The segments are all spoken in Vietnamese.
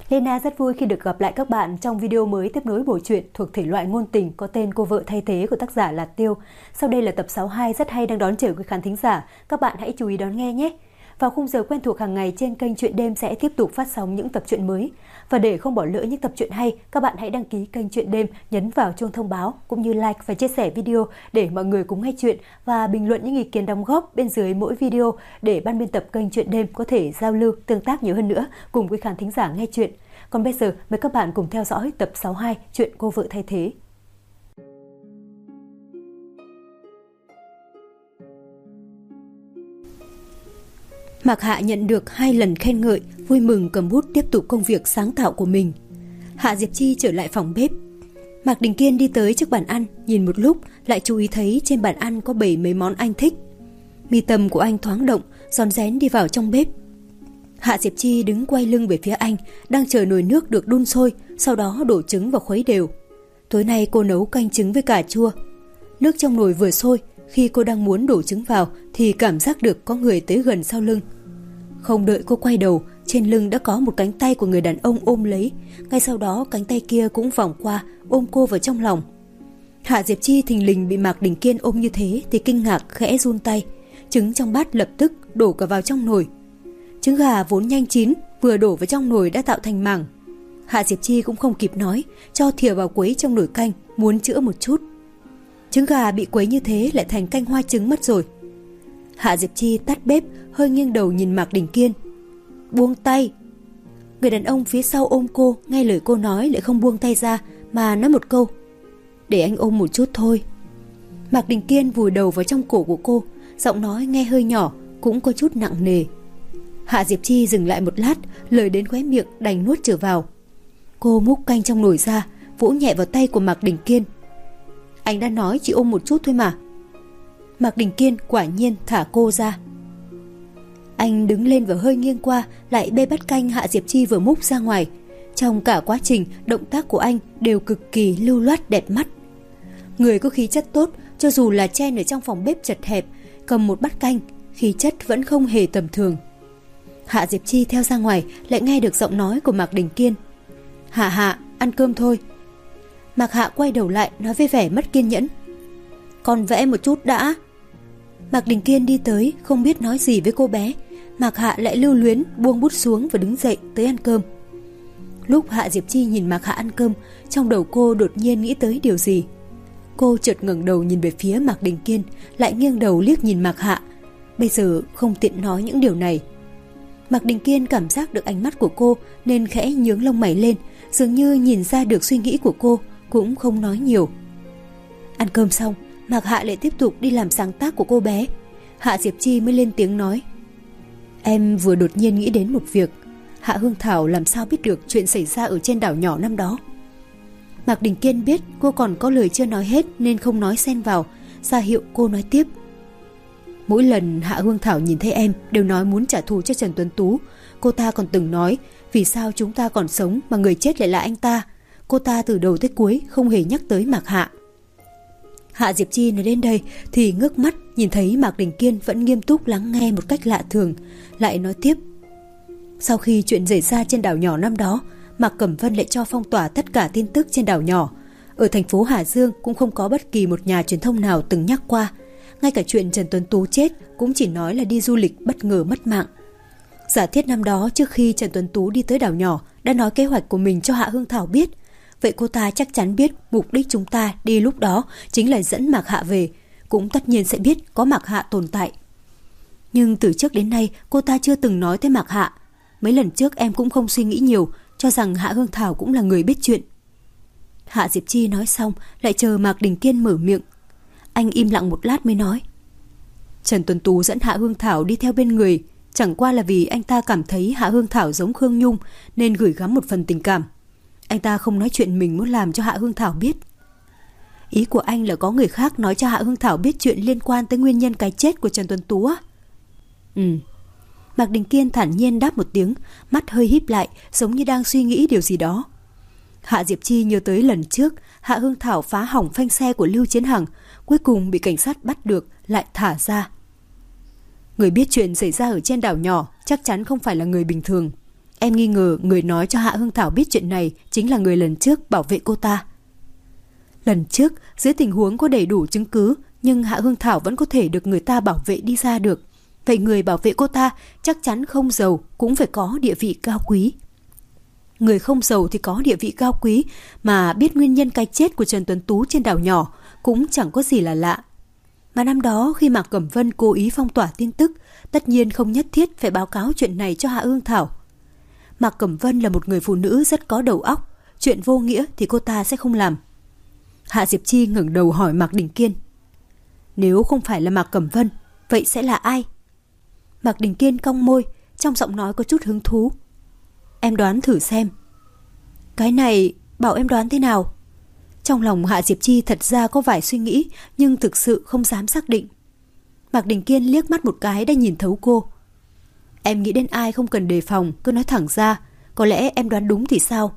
Lena rất vui khi được gặp lại các bạn trong video mới tiếp nối bộ truyện thuộc thể loại ngôn tình có tên Cô vợ thay thế của tác giả là Tiêu. Sau đây là tập 62 rất hay đang đón chờ quý khán thính giả. Các bạn hãy chú ý đón nghe nhé. Vào khung giờ quen thuộc hàng ngày trên kênh Truyện Đêm sẽ tiếp tục phát sóng những tập truyện mới. Và để không bỏ lỡ những tập truyện hay, các bạn hãy đăng ký kênh Truyện Đêm, nhấn vào chuông thông báo cũng như like và chia sẻ video để mọi người cùng nghe chuyện và bình luận những ý kiến đóng góp bên dưới mỗi video để ban biên tập kênh Truyện Đêm có thể giao lưu, tương tác nhiều hơn nữa cùng quý khán thính giả nghe chuyện. Còn bây giờ mời các bạn cùng theo dõi tập 62 chuyện Cô vợ thay thế. Mạc Hạ nhận được 2 lần khen ngợi, vui mừng cầm bút tiếp tục công việc sáng tạo của mình. Hạ Diệp Chi trở lại phòng bếp. Mạc Đình Kiên đi tới trước bàn ăn, nhìn một lúc lại chú ý thấy trên bàn ăn có bày mấy món anh thích. Mi tâm của anh thoáng động, rón rén đi vào trong bếp. Hạ Diệp Chi đứng quay lưng về phía anh, đang chờ nồi nước được đun sôi, sau đó đổ trứng vào khuấy đều. Tối nay cô nấu canh trứng với cà chua. Nước trong nồi vừa sôi, khi cô đang muốn đổ trứng vào thì cảm giác được có người tới gần sau lưng. Không đợi cô quay đầu, trên lưng đã có một cánh tay của người đàn ông ôm lấy. Ngay sau đó cánh tay kia cũng vòng qua, ôm cô vào trong lòng. Hạ Diệp Chi thình lình bị Mạc Đình Kiên ôm như thế thì kinh ngạc khẽ run tay. Trứng trong bát lập tức đổ cả vào trong nồi. Trứng gà vốn nhanh chín, vừa đổ vào trong nồi đã tạo thành mảng. Hạ Diệp Chi cũng không kịp nói, cho thìa vào quấy trong nồi canh, muốn chữa một chút. Trứng gà bị quấy như thế lại thành canh hoa trứng mất rồi. Hạ Diệp Chi tắt bếp, hơi nghiêng đầu nhìn Mạc Đình Kiên. Buông tay. Người đàn ông phía sau ôm cô, nghe lời cô nói lại không buông tay ra, mà nói một câu. Để anh ôm một chút thôi. Mạc Đình Kiên vùi đầu vào trong cổ của cô, giọng nói nghe hơi nhỏ, cũng có chút nặng nề. Hạ Diệp Chi dừng lại một lát, lời đến khóe miệng đành nuốt trở vào. Cô múc canh trong nồi ra, vỗ nhẹ vào tay của Mạc Đình Kiên. Anh đã nói chỉ ôm một chút thôi mà. Mạc Đình Kiên quả nhiên thả cô ra. Anh đứng lên và hơi nghiêng qua, lại bê bát canh Hạ Diệp Chi vừa múc ra ngoài. Trong cả quá trình, động tác của anh đều cực kỳ lưu loát đẹp mắt. Người có khí chất tốt, cho dù là chen ở trong phòng bếp chật hẹp, cầm một bát canh, khí chất vẫn không hề tầm thường. Hạ Diệp Chi theo ra ngoài lại nghe được giọng nói của Mạc Đình Kiên. Hạ, ăn cơm thôi. Mạc Hạ quay đầu lại nói với vẻ mất kiên nhẫn. Còn vẽ một chút đã. Mạc Đình Kiên đi tới, không biết nói gì với cô bé. Mạc Hạ lại lưu luyến buông bút xuống và đứng dậy tới ăn cơm. Lúc Hạ Diệp Chi nhìn Mạc Hạ ăn cơm, trong đầu cô đột nhiên nghĩ tới điều gì. Cô chợt ngẩng đầu nhìn về phía Mạc Đình Kiên, lại nghiêng đầu liếc nhìn Mạc Hạ. Bây giờ không tiện nói những điều này. Mạc Đình Kiên cảm giác được ánh mắt của cô nên khẽ nhướng lông mày lên, dường như nhìn ra được suy nghĩ của cô, cũng không nói nhiều. Ăn cơm xong, Mạc Hạ lại tiếp tục đi làm sáng tác của cô bé. Hạ Diệp Chi mới lên tiếng nói. Em vừa đột nhiên nghĩ đến một việc. Hạ Hương Thảo làm sao biết được chuyện xảy ra ở trên đảo nhỏ năm đó. Mạc Đình Kiên biết cô còn có lời chưa nói hết nên không nói xen vào, ra hiệu cô nói tiếp. Mỗi lần Hạ Hương Thảo nhìn thấy em đều nói muốn trả thù cho Trần Tuấn Tú. Cô ta còn từng nói vì sao chúng ta còn sống mà người chết lại là anh ta. Cô ta từ đầu tới cuối không hề nhắc tới Mạc Hạ. Hạ Diệp Chi nói đến đây thì ngước mắt nhìn thấy Mạc Đình Kiên vẫn nghiêm túc lắng nghe một cách lạ thường, lại nói tiếp. Sau khi chuyện xảy ra trên đảo nhỏ năm đó, Mạc Cẩm Vân lại cho phong tỏa tất cả tin tức trên đảo nhỏ. Ở thành phố Hà Dương cũng không có bất kỳ một nhà truyền thông nào từng nhắc qua. Ngay cả chuyện Trần Tuấn Tú chết cũng chỉ nói là đi du lịch bất ngờ mất mạng. Giả thiết năm đó trước khi Trần Tuấn Tú đi tới đảo nhỏ đã nói kế hoạch của mình cho Hạ Hương Thảo biết. Vậy cô ta chắc chắn biết mục đích chúng ta đi lúc đó chính là dẫn Mạc Hạ về, cũng tất nhiên sẽ biết có Mạc Hạ tồn tại. Nhưng từ trước đến nay cô ta chưa từng nói tới Mạc Hạ. Mấy lần trước em cũng không suy nghĩ nhiều, cho rằng Hạ Hương Thảo cũng là người biết chuyện. Hạ Diệp Chi nói xong lại chờ Mạc Đình Kiên mở miệng. Anh im lặng một lát mới nói. Trần Tuấn Tú dẫn Hạ Hương Thảo đi theo bên người, chẳng qua là vì anh ta cảm thấy Hạ Hương Thảo giống Khương Nhung nên gửi gắm một phần tình cảm. Anh ta không nói chuyện mình muốn làm cho Hạ Hương Thảo biết. Ý của anh là có người khác nói cho Hạ Hương Thảo biết chuyện liên quan tới nguyên nhân cái chết của Trần Tuấn Tú á? Mạc Đình Kiên thản nhiên đáp một tiếng, mắt hơi híp lại giống như đang suy nghĩ điều gì đó. Hạ Diệp Chi nhớ tới lần trước Hạ Hương Thảo phá hỏng phanh xe của Lưu Chiến Hằng, cuối cùng bị cảnh sát bắt được lại thả ra. Người biết chuyện xảy ra ở trên đảo nhỏ chắc chắn không phải là người bình thường. Em nghi ngờ người nói cho Hạ Hương Thảo biết chuyện này chính là người lần trước bảo vệ cô ta. Lần trước, dưới tình huống có đầy đủ chứng cứ, nhưng Hạ Hương Thảo vẫn có thể được người ta bảo vệ đi ra được. Vậy người bảo vệ cô ta chắc chắn không giàu, cũng phải có địa vị cao quý. Người không giàu thì có địa vị cao quý, mà biết nguyên nhân cái chết của Trần Tuấn Tú trên đảo nhỏ cũng chẳng có gì là lạ. Mà năm đó khi Mạc Cẩm Vân cố ý phong tỏa tin tức, tất nhiên không nhất thiết phải báo cáo chuyện này cho Hạ Hương Thảo. Mạc Cẩm Vân là một người phụ nữ rất có đầu óc, chuyện vô nghĩa thì cô ta sẽ không làm. Hạ Diệp Chi ngẩng đầu hỏi Mạc Đình Kiên. Nếu không phải là Mạc Cẩm Vân, vậy sẽ là ai? Mạc Đình Kiên cong môi, trong giọng nói có chút hứng thú. Em đoán thử xem. Cái này bảo em đoán thế nào? Trong lòng Hạ Diệp Chi thật ra có vài suy nghĩ, nhưng thực sự không dám xác định. Mạc Đình Kiên liếc mắt một cái đã nhìn thấu cô. Em nghĩ đến ai không cần đề phòng, cứ nói thẳng ra. Có lẽ em đoán đúng thì sao?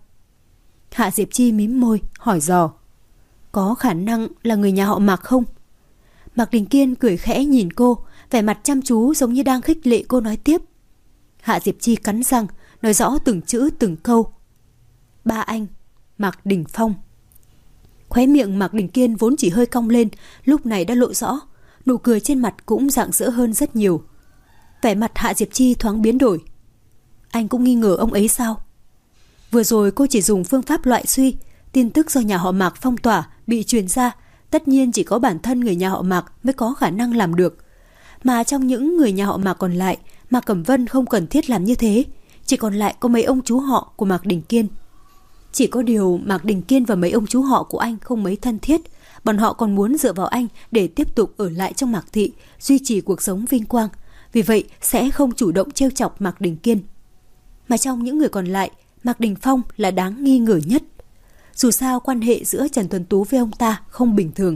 Hạ Diệp Chi mím môi, hỏi dò. Có khả năng là người nhà họ Mạc không? Mạc Đình Kiên cười khẽ nhìn cô, vẻ mặt chăm chú giống như đang khích lệ cô nói tiếp. Hạ Diệp Chi cắn răng, nói rõ từng chữ từng câu. Ba anh, Mạc Đình Phong. Khóe miệng Mạc Đình Kiên vốn chỉ hơi cong lên, lúc này đã lộ rõ, nụ cười trên mặt cũng rạng rỡ hơn rất nhiều. Vẻ mặt Hạ Diệp Chi thoáng biến đổi. Anh cũng nghi ngờ ông ấy sao? Vừa rồi cô chỉ dùng phương pháp loại suy, tin tức do nhà họ Mạc phong tỏa bị truyền ra, tất nhiên chỉ có bản thân người nhà họ Mạc mới có khả năng làm được. Mà trong những người nhà họ Mạc còn lại, Mạc Cẩm Vân không cần thiết làm như thế, chỉ còn lại có mấy ông chú họ của Mạc Đình Kiên. Chỉ có điều Mạc Đình Kiên và mấy ông chú họ của anh không mấy thân thiết, bọn họ còn muốn dựa vào anh để tiếp tục ở lại trong Mạc Thị, duy trì cuộc sống vinh quang, vì vậy sẽ không chủ động trêu chọc Mạc Đình Kiên. Mà trong những người còn lại, Mạc Đình Phong là đáng nghi ngờ nhất. Dù sao quan hệ giữa Trần Tuấn Tú với ông ta không bình thường.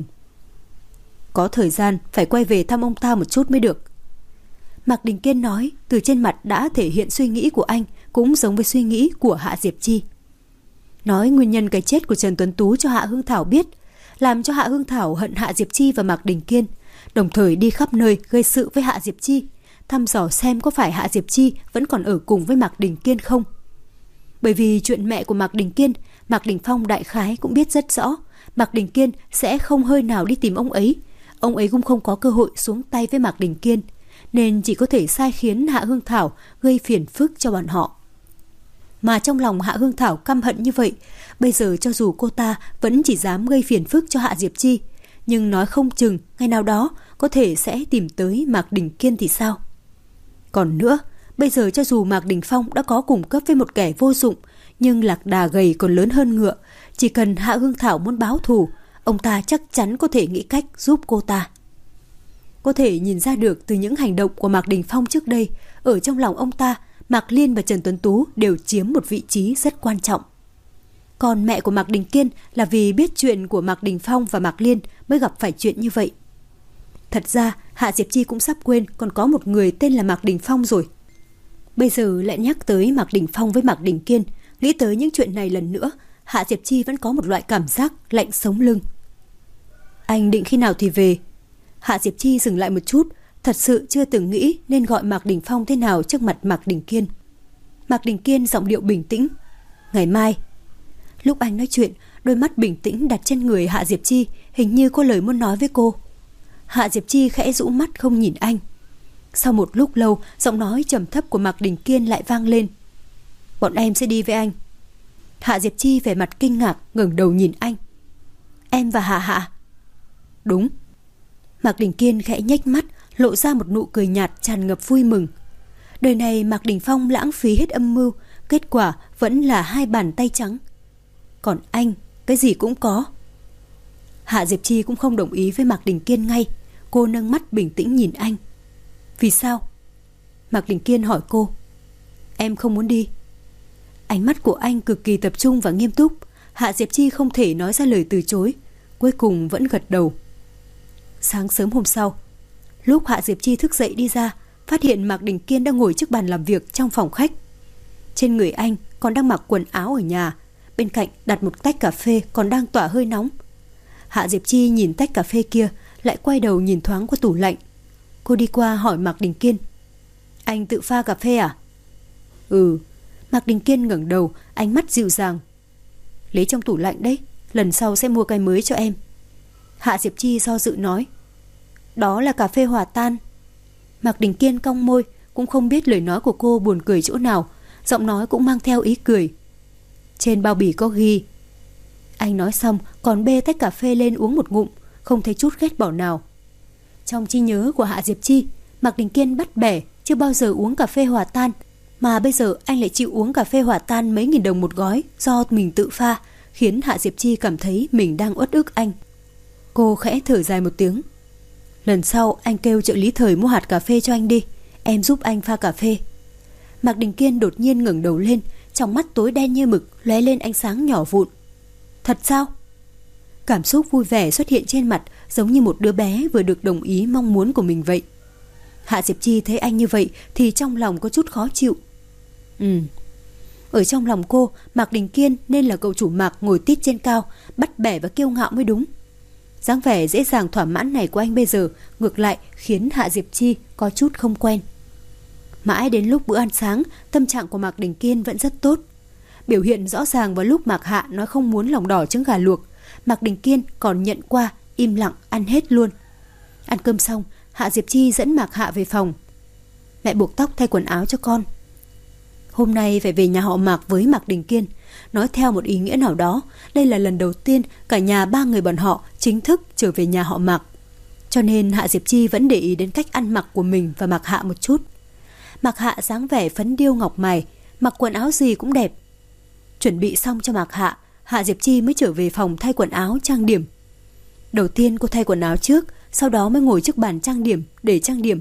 Có thời gian phải quay về thăm ông ta một chút mới được. Mạc Đình Kiên nói, từ trên mặt đã thể hiện suy nghĩ của anh cũng giống với suy nghĩ của Hạ Diệp Chi. Nói nguyên nhân cái chết của Trần Tuấn Tú cho Hạ Hương Thảo biết, làm cho Hạ Hương Thảo hận Hạ Diệp Chi và Mạc Đình Kiên, đồng thời đi khắp nơi gây sự với Hạ Diệp Chi, thăm dò xem có phải Hạ Diệp Chi vẫn còn ở cùng với Mạc Đình Kiên không. Bởi vì chuyện mẹ của Mạc Đình Kiên, Mạc Đình Phong đại khái cũng biết rất rõ, Mạc Đình Kiên sẽ không hơi nào đi tìm ông ấy cũng không có cơ hội xuống tay với Mạc Đình Kiên, nên chỉ có thể sai khiến Hạ Hương Thảo gây phiền phức cho bọn họ. Mà trong lòng Hạ Hương Thảo căm hận như vậy, bây giờ cho dù cô ta vẫn chỉ dám gây phiền phức cho Hạ Diệp Chi, nhưng nói không chừng ngày nào đó có thể sẽ tìm tới Mạc Đình Kiên thì sao? Còn nữa, bây giờ cho dù Mạc Đình Phong đã có cùng cấp với một kẻ vô dụng, nhưng lạc đà gầy còn lớn hơn ngựa, chỉ cần Hạ Hương Thảo muốn báo thù, ông ta chắc chắn có thể nghĩ cách giúp cô ta. Có thể nhìn ra được từ những hành động của Mạc Đình Phong trước đây, ở trong lòng ông ta, Mạc Liên và Trần Tuấn Tú đều chiếm một vị trí rất quan trọng. Còn mẹ của Mạc Đình Kiên là vì biết chuyện của Mạc Đình Phong và Mạc Liên mới gặp phải chuyện như vậy. Thật ra Hạ Diệp Chi cũng sắp quên còn có một người tên là Mạc Đình Phong rồi. Bây giờ lại nhắc tới Mạc Đình Phong với Mạc Đình Kiên, nghĩ tới những chuyện này lần nữa, Hạ Diệp Chi vẫn có một loại cảm giác lạnh sống lưng. Anh định khi nào thì về? Hạ Diệp Chi dừng lại một chút, thật sự chưa từng nghĩ nên gọi Mạc Đình Phong thế nào trước mặt Mạc Đình Kiên. Mạc Đình Kiên giọng điệu bình tĩnh. Ngày mai. Lúc anh nói chuyện, đôi mắt bình tĩnh đặt trên người Hạ Diệp Chi, hình như có lời muốn nói với cô. Hạ Diệp Chi khẽ rũ mắt không nhìn anh. Sau một lúc lâu, giọng nói trầm thấp của Mạc Đình Kiên lại vang lên. Bọn em sẽ đi với anh. Hạ Diệp Chi vẻ mặt kinh ngạc ngẩng đầu nhìn anh. Em và Hạ Hạ? Đúng. Mạc Đình Kiên khẽ nhếch mắt, lộ ra một nụ cười nhạt tràn ngập vui mừng. Đời này Mạc Đình Phong lãng phí hết âm mưu, kết quả vẫn là 2 bàn tay trắng. Còn anh, cái gì cũng có. Hạ Diệp Chi cũng không đồng ý với Mạc Đình Kiên ngay. Cô nâng mắt bình tĩnh nhìn anh. Vì sao? Mạc Đình Kiên hỏi cô. Em không muốn đi. Ánh mắt của anh cực kỳ tập trung và nghiêm túc. Hạ Diệp Chi không thể nói ra lời từ chối, cuối cùng vẫn gật đầu. Sáng sớm hôm sau, lúc Hạ Diệp Chi thức dậy đi ra, phát hiện Mạc Đình Kiên đang ngồi trước bàn làm việc trong phòng khách. Trên người anh còn đang mặc quần áo ở nhà, bên cạnh đặt một tách cà phê còn đang tỏa hơi nóng. Hạ Diệp Chi nhìn tách cà phê kia, lại quay đầu nhìn thoáng qua tủ lạnh. Cô đi qua hỏi Mạc Đình Kiên. Anh tự pha cà phê à? Ừ. Mạc Đình Kiên ngẩng đầu, ánh mắt dịu dàng. Lấy trong tủ lạnh đấy, lần sau sẽ mua cái mới cho em. Hạ Diệp Chi do dự nói. Đó là cà phê hòa tan. Mạc Đình Kiên cong môi, cũng không biết lời nói của cô buồn cười chỗ nào, giọng nói cũng mang theo ý cười. Trên bao bì có ghi. Anh nói xong còn bê tách cà phê lên uống một ngụm, không thấy chút ghét bỏ nào. Trong trí nhớ của Hạ Diệp Chi, Mạc Đình Kiên bắt bẻ chưa bao giờ uống cà phê hòa tan, mà bây giờ anh lại chịu uống cà phê hòa tan mấy nghìn đồng một gói do mình tự pha, khiến Hạ Diệp Chi cảm thấy mình đang uất ức anh. Cô khẽ thở dài một tiếng. Lần sau anh kêu trợ lý Thời mua hạt cà phê cho anh đi, em giúp anh pha cà phê. Mạc Đình Kiên đột nhiên ngẩng đầu lên, trong mắt tối đen như mực lóe lên ánh sáng nhỏ vụn. Thật sao? Cảm xúc vui vẻ xuất hiện trên mặt, giống như một đứa bé vừa được đồng ý mong muốn của mình vậy. Hạ Diệp Chi thấy anh như vậy thì trong lòng có chút khó chịu. Ở trong lòng cô, Mạc Đình Kiên nên là cậu chủ Mạc ngồi tít trên cao, bắt bẻ và kiêu ngạo mới đúng. Dáng vẻ dễ dàng thỏa mãn này của anh bây giờ ngược lại khiến Hạ Diệp Chi có chút không quen. Mãi đến lúc bữa ăn sáng, tâm trạng của Mạc Đình Kiên vẫn rất tốt. Biểu hiện rõ ràng vào lúc Mạc Hạ nói không muốn lòng đỏ trứng gà luộc, Mạc Đình Kiên còn nhận qua, im lặng ăn hết luôn. Ăn cơm xong, Hạ Diệp Chi dẫn Mạc Hạ về phòng. Mẹ buộc tóc thay quần áo cho con. Hôm nay phải về nhà họ Mạc với Mạc Đình Kiên. Nói theo một ý nghĩa nào đó, đây là lần đầu tiên cả nhà ba người bọn họ chính thức trở về nhà họ Mạc. Cho nên Hạ Diệp Chi vẫn để ý đến cách ăn mặc của mình và Mạc Hạ một chút. Mạc Hạ dáng vẻ phấn điêu ngọc mài, mặc quần áo gì cũng đẹp. Chuẩn bị xong cho Mạc Hạ, Hạ Diệp Chi mới trở về phòng thay quần áo trang điểm. Đầu tiên cô thay quần áo trước, sau đó mới ngồi trước bàn trang điểm để trang điểm.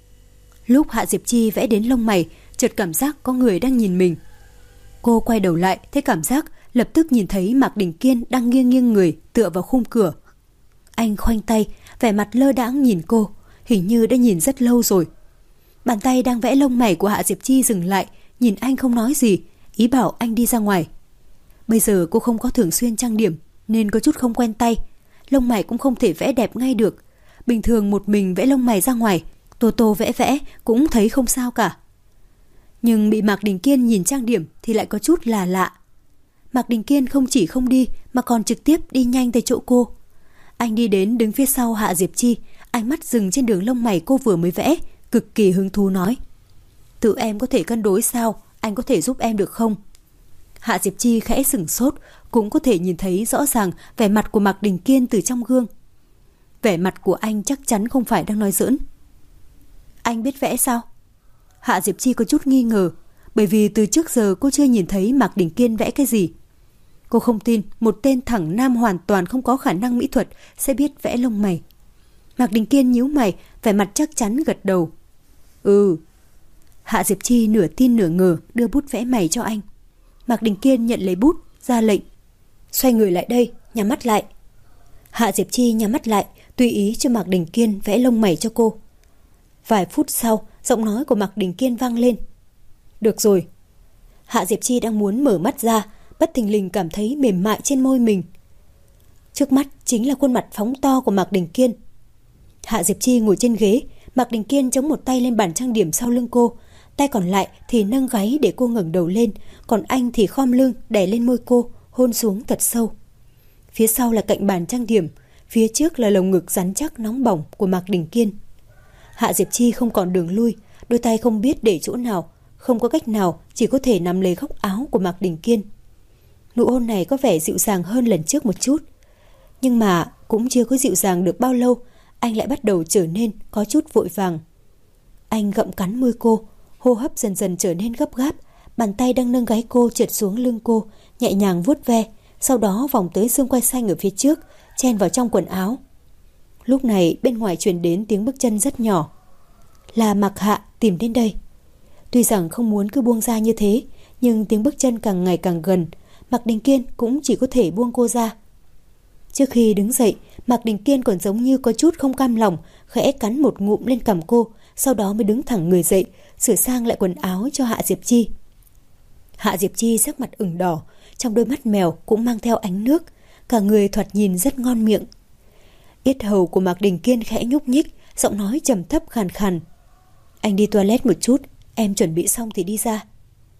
Lúc Hạ Diệp Chi vẽ đến lông mày, chợt cảm giác có người đang nhìn mình. Cô quay đầu lại, thấy cảm giác lập tức nhìn thấy Mạc Đình Kiên đang nghiêng nghiêng người tựa vào khung cửa. Anh khoanh tay, vẻ mặt lơ đãng nhìn cô, hình như đã nhìn rất lâu rồi. Bàn tay đang vẽ lông mày của Hạ Diệp Chi dừng lại, nhìn anh không nói gì, ý bảo anh đi ra ngoài. Bây giờ cô không có thường xuyên trang điểm nên có chút không quen tay, lông mày cũng không thể vẽ đẹp ngay được. Bình thường một mình vẽ lông mày ra ngoài, tô tô vẽ vẽ cũng thấy không sao cả. Nhưng bị Mạc Đình Kiên nhìn trang điểm thì lại có chút là lạ. Mạc Đình Kiên không chỉ không đi mà còn trực tiếp đi nhanh tới chỗ cô. Anh đi đến đứng phía sau Hạ Diệp Chi, ánh mắt dừng trên đường lông mày cô vừa mới vẽ, cực kỳ hứng thú nói. Tự em có thể cân đối sao, anh có thể giúp em được không? Hạ Diệp Chi khẽ sửng sốt, cũng có thể nhìn thấy rõ ràng vẻ mặt của Mạc Đình Kiên từ trong gương. Vẻ mặt của anh chắc chắn không phải đang nói giỡn. Anh biết vẽ sao? Hạ Diệp Chi có chút nghi ngờ, bởi vì từ trước giờ cô chưa nhìn thấy Mạc Đình Kiên vẽ cái gì. Cô không tin một tên thẳng nam hoàn toàn không có khả năng mỹ thuật sẽ biết vẽ lông mày. Mạc Đình Kiên nhíu mày, vẻ mặt chắc chắn gật đầu. Hạ Diệp Chi nửa tin nửa ngờ đưa bút vẽ mày cho anh. Mạc Đình Kiên nhận lấy bút, ra lệnh. Xoay người lại đây, nhắm mắt lại. Hạ Diệp Chi nhắm mắt lại, tùy ý cho Mạc Đình Kiên vẽ lông mày cho cô. Vài phút sau, giọng nói của Mạc Đình Kiên vang lên. Được rồi. Hạ Diệp Chi đang muốn mở mắt ra, bất thình lình cảm thấy mềm mại trên môi mình. Trước mắt chính là khuôn mặt phóng to của Mạc Đình Kiên. Hạ Diệp Chi ngồi trên ghế, Mạc Đình Kiên chống một tay lên bàn trang điểm sau lưng cô, tay còn lại thì nâng gáy để cô ngẩng đầu lên, còn anh thì khom lưng đè lên môi cô, hôn xuống thật sâu. Phía sau là cạnh bàn trang điểm, phía trước là lồng ngực rắn chắc nóng bỏng của Mạc Đình Kiên. Hạ Diệp Chi không còn đường lui, đôi tay không biết để chỗ nào, không có cách nào, chỉ có thể nắm lấy góc áo của Mạc Đình Kiên. Nụ hôn này có vẻ dịu dàng hơn lần trước một chút, nhưng mà cũng chưa có dịu dàng được bao lâu, anh lại bắt đầu trở nên có chút vội vàng. Anh gặm cắn môi cô, hô hấp dần dần trở nên gấp gáp, bàn tay đang nâng gáy cô trượt xuống lưng cô, nhẹ nhàng vuốt ve, sau đó vòng tới xương quai xanh ở phía trước, chen vào trong quần áo. Lúc này bên ngoài truyền đến tiếng bước chân rất nhỏ. Là Mạc Hạ tìm đến đây. Tuy rằng không muốn cứ buông ra như thế, nhưng tiếng bước chân càng ngày càng gần, Mạc Đình Kiên cũng chỉ có thể buông cô ra. Trước khi đứng dậy, Mạc Đình Kiên còn giống như có chút không cam lòng, khẽ cắn một ngụm lên cằm cô, sau đó mới đứng thẳng người dậy, sửa sang lại quần áo cho Hạ Diệp Chi. Hạ Diệp Chi sắc mặt ửng đỏ, trong đôi mắt mèo cũng mang theo ánh nước, cả người thoạt nhìn rất ngon miệng. Yết hầu của Mạc Đình Kiên khẽ nhúc nhích, giọng nói trầm thấp khàn khàn. Anh đi toilet một chút, em chuẩn bị xong thì đi ra.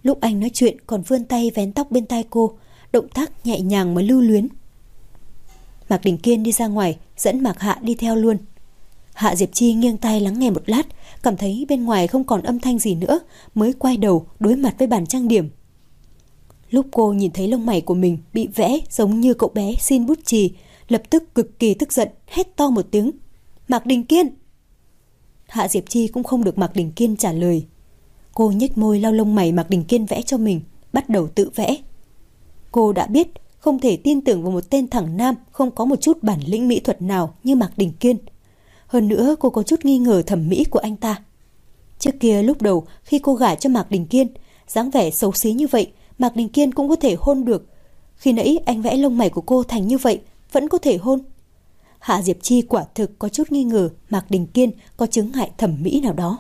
Lúc anh nói chuyện còn vươn tay vén tóc bên tai cô, động tác nhẹ nhàng mà lưu luyến. Mạc Đình Kiên đi ra ngoài, dẫn Mạc Hạ đi theo luôn. Hạ Diệp Chi nghiêng tai lắng nghe một lát, cảm thấy bên ngoài không còn âm thanh gì nữa, mới quay đầu đối mặt với bàn trang điểm. Lúc cô nhìn thấy lông mày của mình bị vẽ giống như cậu bé xin bút chì, lập tức cực kỳ tức giận, hét to một tiếng: Mạc Đình Kiên! Hạ Diệp Chi cũng không được Mạc Đình Kiên trả lời. Cô nhếch môi lau lông mày Mạc Đình Kiên vẽ cho mình, bắt đầu tự vẽ. Cô đã biết không thể tin tưởng vào một tên thẳng nam không có một chút bản lĩnh mỹ thuật nào như Mạc Đình Kiên. Hơn nữa cô có chút nghi ngờ thẩm mỹ của anh ta. Trước kia lúc đầu khi cô gả cho Mạc Đình Kiên, dáng vẻ xấu xí như vậy Mạc Đình Kiên cũng có thể hôn được. Khi nãy anh vẽ lông mày của cô thành như vậy vẫn có thể hôn. Hạ Diệp Chi quả thực có chút nghi ngờ Mạc Đình Kiên có chứng ngại thẩm mỹ nào đó.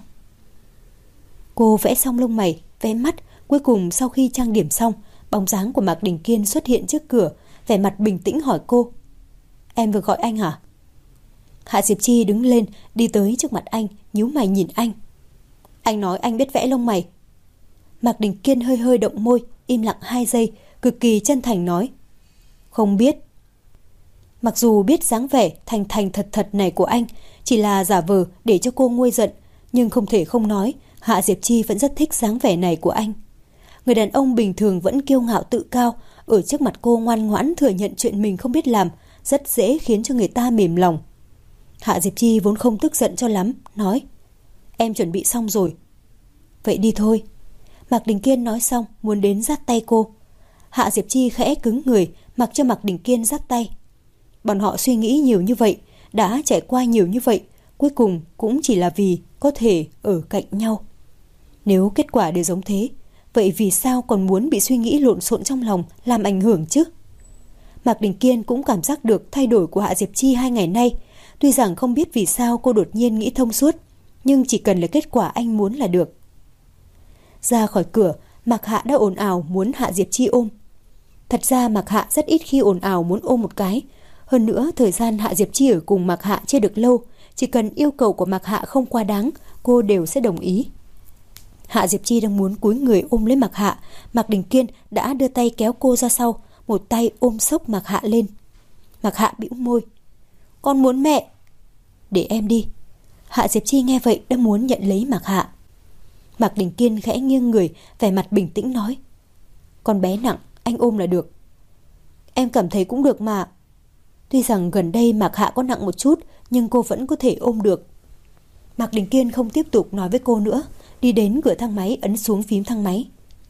Cô vẽ xong lông mày, vẽ mắt, cuối cùng sau khi trang điểm xong, bóng dáng của Mạc Đình Kiên xuất hiện trước cửa, vẻ mặt bình tĩnh hỏi cô: Em vừa gọi anh hả? Hạ Diệp Chi đứng lên, đi tới trước mặt anh, nhíu mày nhìn anh. Anh nói anh biết vẽ lông mày. Mạc Đình Kiên hơi hơi động môi, im lặng 2 giây, cực kỳ chân thành nói: Không biết. Mặc dù biết dáng vẻ thành thành thật thật này của anh chỉ là giả vờ để cho cô nguôi giận, nhưng không thể không nói, Hạ Diệp Chi vẫn rất thích dáng vẻ này của anh. Người đàn ông bình thường vẫn kiêu ngạo tự cao, ở trước mặt cô ngoan ngoãn thừa nhận chuyện mình không biết làm, rất dễ khiến cho người ta mềm lòng. Hạ Diệp Chi vốn không tức giận cho lắm, nói: Em chuẩn bị xong rồi. Vậy đi thôi. Mạc Đình Kiên nói xong muốn đến dắt tay cô. Hạ Diệp Chi khẽ cứng người, mặc cho Mạc Đình Kiên dắt tay. Bọn họ suy nghĩ nhiều như vậy, đã trải qua nhiều như vậy, cuối cùng cũng chỉ là vì có thể ở cạnh nhau. Nếu kết quả đều giống thế, vậy vì sao còn muốn bị suy nghĩ lộn xộn trong lòng làm ảnh hưởng chứ? Mạc Đình Kiên cũng cảm giác được thay đổi của Hạ Diệp Chi 2 ngày nay. Tuy rằng không biết vì sao cô đột nhiên nghĩ thông suốt, nhưng chỉ cần là kết quả anh muốn là được. Ra khỏi cửa, Mạc Hạ đã ồn ào muốn Hạ Diệp Chi ôm. Thật ra Mạc Hạ rất ít khi ồn ào muốn ôm một cái. Hơn nữa thời gian Hạ Diệp Chi ở cùng Mạc Hạ chưa được lâu, chỉ cần yêu cầu của Mạc Hạ không quá đáng, cô đều sẽ đồng ý. Hạ Diệp Chi đang muốn cúi người ôm lấy Mạc Hạ, Mạc Đình Kiên đã đưa tay kéo cô ra sau, một tay ôm xốc Mạc Hạ lên. Mạc Hạ bĩu môi: Con muốn mẹ. Để em đi. Hạ Diệp Chi nghe vậy đã muốn nhận lấy Mạc Hạ. Mạc Đình Kiên khẽ nghiêng người, vẻ mặt bình tĩnh nói: Con bé nặng, anh ôm là được. Em cảm thấy cũng được mà. Tuy rằng gần đây Mạc Hạ có nặng một chút, nhưng cô vẫn có thể ôm được. Mạc Đình Kiên không tiếp tục nói với cô nữa, đi đến cửa thang máy ấn xuống phím thang máy.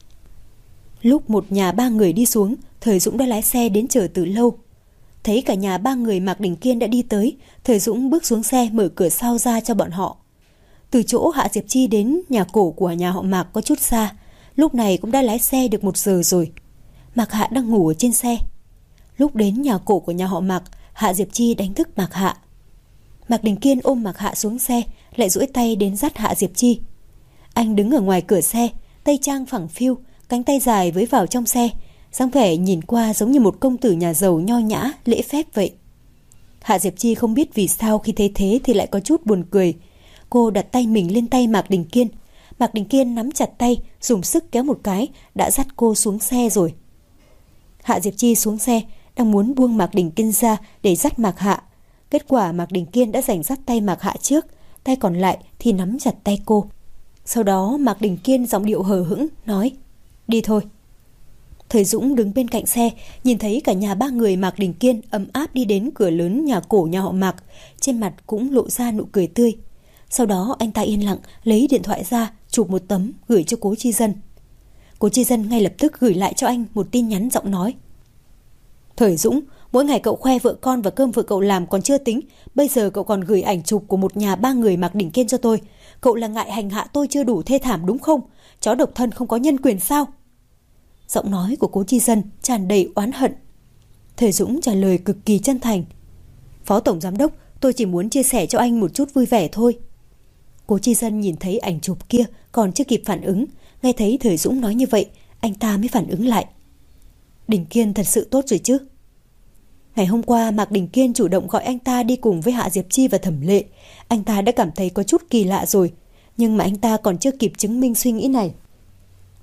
Lúc một nhà 3 người đi xuống, Thời Dũng đã lái xe đến chờ từ lâu. Thấy cả nhà 3 người Mạc Đình Kiên đã đi tới, Thời Dũng bước xuống xe mở cửa sau ra cho bọn họ. Từ chỗ Hạ Diệp Chi đến nhà cổ của nhà họ Mạc có chút xa, lúc này cũng đã lái xe được 1 giờ rồi. Mạc Hạ đang ngủ ở trên xe. Lúc đến nhà cổ của nhà họ Mạc, Hạ Diệp Chi đánh thức Mạc Hạ. Mạc Đình Kiên ôm Mạc Hạ xuống xe, lại duỗi tay đến dắt Hạ Diệp Chi. Anh đứng ở ngoài cửa xe, tay trang phẳng phiu, cánh tay dài với vào trong xe, dáng vẻ nhìn qua giống như một công tử nhà giàu nho nhã, lễ phép vậy. Hạ Diệp Chi không biết vì sao khi thấy thế thì lại có chút buồn cười. Cô đặt tay mình lên tay Mạc Đình Kiên. Mạc Đình Kiên nắm chặt tay, dùng sức kéo một cái, đã dắt cô xuống xe rồi. Hạ Diệp Chi xuống xe, đang muốn buông Mạc Đình Kiên ra để dắt Mạc Hạ. Kết quả Mạc Đình Kiên đã giành dắt tay Mạc Hạ trước, tay còn lại thì nắm chặt tay cô. Sau đó Mạc Đình Kiên giọng điệu hờ hững nói: Đi thôi. Thời Dũng đứng bên cạnh xe, nhìn thấy cả nhà 3 người Mạc Đình Kiên ấm áp đi đến cửa lớn nhà cổ nhà họ Mạc, trên mặt cũng lộ ra nụ cười tươi. Sau đó anh ta yên lặng lấy điện thoại ra, chụp một tấm gửi cho Cố Chi Dân. Cố Chi Dân ngay lập tức gửi lại cho anh một tin nhắn giọng nói: Thời Dũng, mỗi ngày cậu khoe vợ con và cơm vợ cậu làm còn chưa tính, bây giờ cậu còn gửi ảnh chụp của một nhà 3 người Mạc Đình Kiên cho tôi. Cậu là ngại hành hạ tôi chưa đủ thê thảm đúng không? Chó độc thân không có nhân quyền sao? Giọng nói của Cố Chi Dân tràn đầy oán hận. Thời Dũng trả lời cực kỳ chân thành: Phó Tổng Giám đốc, tôi chỉ muốn chia sẻ cho anh một chút vui vẻ thôi. Cố Chi Dân nhìn thấy ảnh chụp kia còn chưa kịp phản ứng, nghe thấy Thời Dũng nói như vậy, anh ta mới phản ứng lại. Đình Kiên thật sự tốt rồi chứ? Ngày hôm qua Mạc Đình Kiên chủ động gọi anh ta đi cùng với Hạ Diệp Chi và Thẩm Lệ. Anh ta đã cảm thấy có chút kỳ lạ rồi, nhưng mà anh ta còn chưa kịp chứng minh suy nghĩ này.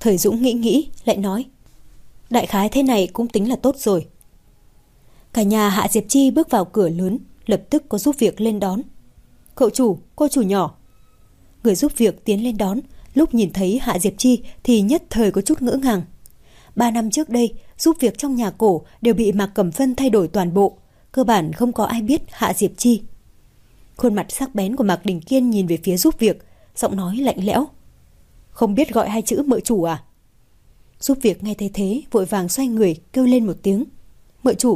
Thời Dũng nghĩ lại nói: đại khái thế này cũng tính là tốt rồi. Cả nhà Hạ Diệp Chi bước vào cửa lớn, lập tức có giúp việc lên đón. Cậu chủ, cô chủ nhỏ. Người giúp việc tiến lên đón, lúc nhìn thấy Hạ Diệp Chi thì nhất thời có chút ngỡ ngàng. 3 năm trước đây, giúp việc trong nhà cổ đều bị Mạc Cẩm Vân thay đổi toàn bộ, cơ bản không có ai biết Hạ Diệp Chi. Khuôn mặt sắc bén của Mạc Đình Kiên nhìn về phía giúp việc, giọng nói lạnh lẽo: không biết gọi 2 chữ mợ chủ à? Giúp việc nghe thấy thế vội vàng xoay người kêu lên một tiếng: mợ chủ.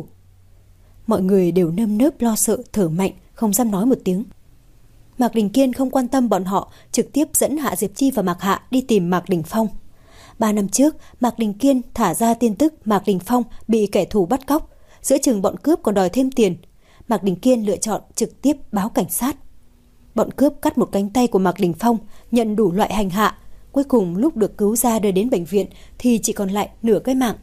Mọi người đều nơm nớp lo sợ, thở mạnh, không dám nói một tiếng. Mạc Đình Kiên không quan tâm bọn họ, trực tiếp dẫn Hạ Diệp Chi và Mạc Hạ đi tìm Mạc Đình Phong. 3 năm trước, Mạc Đình Kiên thả ra tin tức Mạc Đình Phong bị kẻ thù bắt cóc, giữa chừng bọn cướp còn đòi thêm tiền. Mạc Đình Kiên lựa chọn trực tiếp báo cảnh sát. Bọn cướp cắt một cánh tay của Mạc Đình Phong, nhận đủ loại hành hạ. Cuối cùng lúc được cứu ra đưa đến bệnh viện thì chỉ còn lại nửa cái mạng.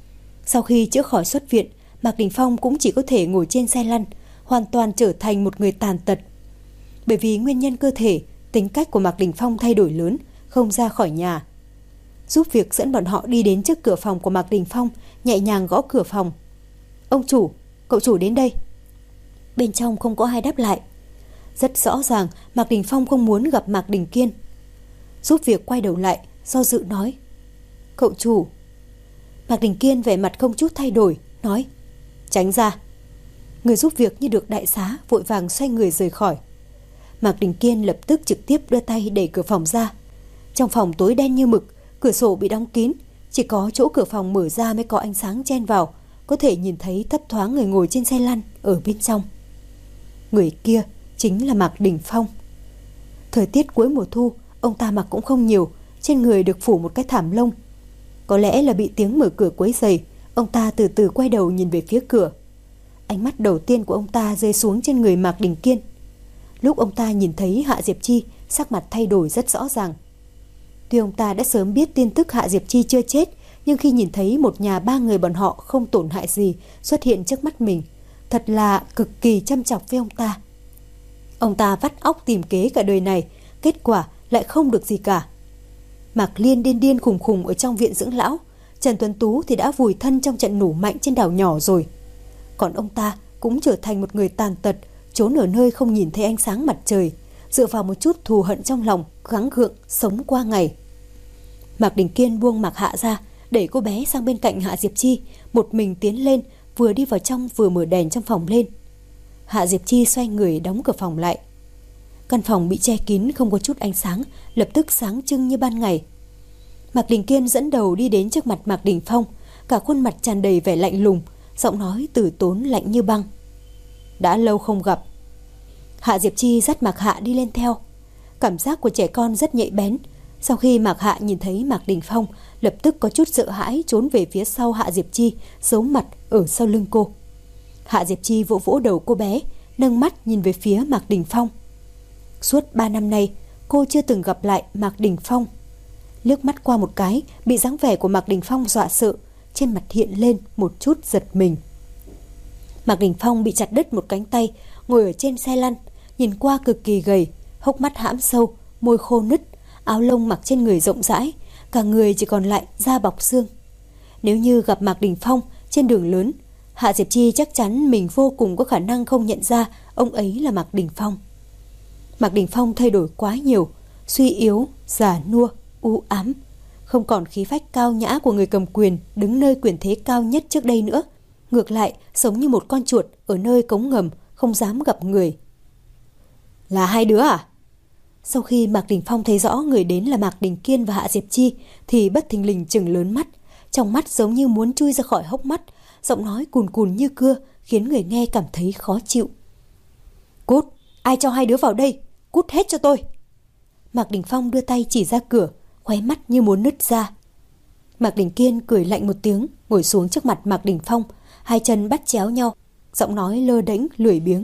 Sau khi chữa khỏi xuất viện, Mạc Đình Phong cũng chỉ có thể ngồi trên xe lăn, hoàn toàn trở thành một người tàn tật. Bởi vì nguyên nhân cơ thể, tính cách của Mạc Đình Phong thay đổi lớn, không ra khỏi nhà. Giúp việc dẫn bọn họ đi đến trước cửa phòng của Mạc Đình Phong, nhẹ nhàng gõ cửa phòng. Ông chủ, cậu chủ đến đây. Bên trong không có ai đáp lại. Rất rõ ràng Mạc Đình Phong không muốn gặp Mạc Đình Kiên. Giúp việc quay đầu lại, do dự nói: cậu chủ. Mạc Đình Kiên vẻ mặt không chút thay đổi, nói: tránh ra. Người giúp việc như được đại xá, vội vàng xoay người rời khỏi. Mạc Đình Kiên lập tức trực tiếp đưa tay đẩy cửa phòng ra. Trong phòng tối đen như mực, cửa sổ bị đóng kín, chỉ có chỗ cửa phòng mở ra mới có ánh sáng chen vào, có thể nhìn thấy thấp thoáng người ngồi trên xe lăn ở bên trong. Người kia chính là Mạc Đình Phong. Thời tiết cuối mùa thu, ông ta mặc cũng không nhiều, trên người được phủ một cái thảm lông. Có lẽ là bị tiếng mở cửa quấy rầy, ông ta từ từ quay đầu nhìn về phía cửa. Ánh mắt đầu tiên của ông ta rơi xuống trên người Mạc Đình Kiên. Lúc ông ta nhìn thấy Hạ Diệp Chi, sắc mặt thay đổi rất rõ ràng. Tuy ông ta đã sớm biết tin tức Hạ Diệp Chi chưa chết, nhưng khi nhìn thấy một nhà 3 người bọn họ không tổn hại gì xuất hiện trước mắt mình, thật là cực kỳ châm chọc với ông ta. Ông ta vắt óc tìm kế cả đời này, kết quả lại không được gì cả. Mạc Liên điên khùng khùng ở trong viện dưỡng lão, Trần Tuấn Tú thì đã vùi thân trong trận nổ mạnh trên đảo nhỏ rồi. Còn ông ta cũng trở thành một người tàn tật, trốn ở nơi không nhìn thấy ánh sáng mặt trời, dựa vào một chút thù hận trong lòng, gắng gượng sống qua ngày. Mạc Đình Kiên buông Mạc Hạ ra, đẩy cô bé sang bên cạnh Hạ Diệp Chi, một mình tiến lên, vừa đi vào trong vừa mở đèn trong phòng lên. Hạ Diệp Chi xoay người đóng cửa phòng lại. Căn phòng bị che kín không có chút ánh sáng, lập tức sáng trưng như ban ngày. Mạc Đình Kiên dẫn đầu đi đến trước mặt Mạc Đình Phong, cả khuôn mặt tràn đầy vẻ lạnh lùng, giọng nói từ tốn lạnh như băng. Đã lâu không gặp. Hạ Diệp Chi dắt Mạc Hạ đi lên theo. Cảm giác của trẻ con rất nhạy bén. Sau khi Mạc Hạ nhìn thấy Mạc Đình Phong, lập tức có chút sợ hãi trốn về phía sau Hạ Diệp Chi, giấu mặt ở sau lưng cô. Hạ Diệp Chi vỗ vỗ đầu cô bé, nâng mắt nhìn về phía Mạc Đình Phong. Suốt 3 năm nay, cô chưa từng gặp lại Mạc Đình Phong. Liếc mắt qua một cái, bị dáng vẻ của Mạc Đình Phong dọa sợ, trên mặt hiện lên một chút giật mình. Mạc Đình Phong bị chặt đứt một cánh tay, ngồi ở trên xe lăn, nhìn qua cực kỳ gầy, hốc mắt hãm sâu, môi khô nứt, áo lông mặc trên người rộng rãi, cả người chỉ còn lại da bọc xương. Nếu như gặp Mạc Đình Phong trên đường lớn, Hạ Diệp Chi chắc chắn mình vô cùng có khả năng không nhận ra ông ấy là Mạc Đình Phong. Mạc Đình Phong thay đổi quá nhiều, suy yếu, già nua, u ám, không còn khí phách cao nhã của người cầm quyền đứng nơi quyền thế cao nhất trước đây nữa. Ngược lại, sống như một con chuột ở nơi cống ngầm, không dám gặp người. Là 2 đứa à? Sau khi Mạc Đình Phong thấy rõ người đến là Mạc Đình Kiên và Hạ Diệp Chi thì bất thình lình trừng lớn mắt, trong mắt giống như muốn chui ra khỏi hốc mắt, giọng nói cùn cùn như cưa khiến người nghe cảm thấy khó chịu. Cút, ai cho 2 đứa vào đây? Cút hết cho tôi. Mạc Đình Phong đưa tay chỉ ra cửa, khóe mắt như muốn nứt ra. Mạc Đình Kiên cười lạnh một tiếng, ngồi xuống trước mặt Mạc Đình Phong, 2 chân bắt chéo nhau, giọng nói lơ đễnh lười biếng.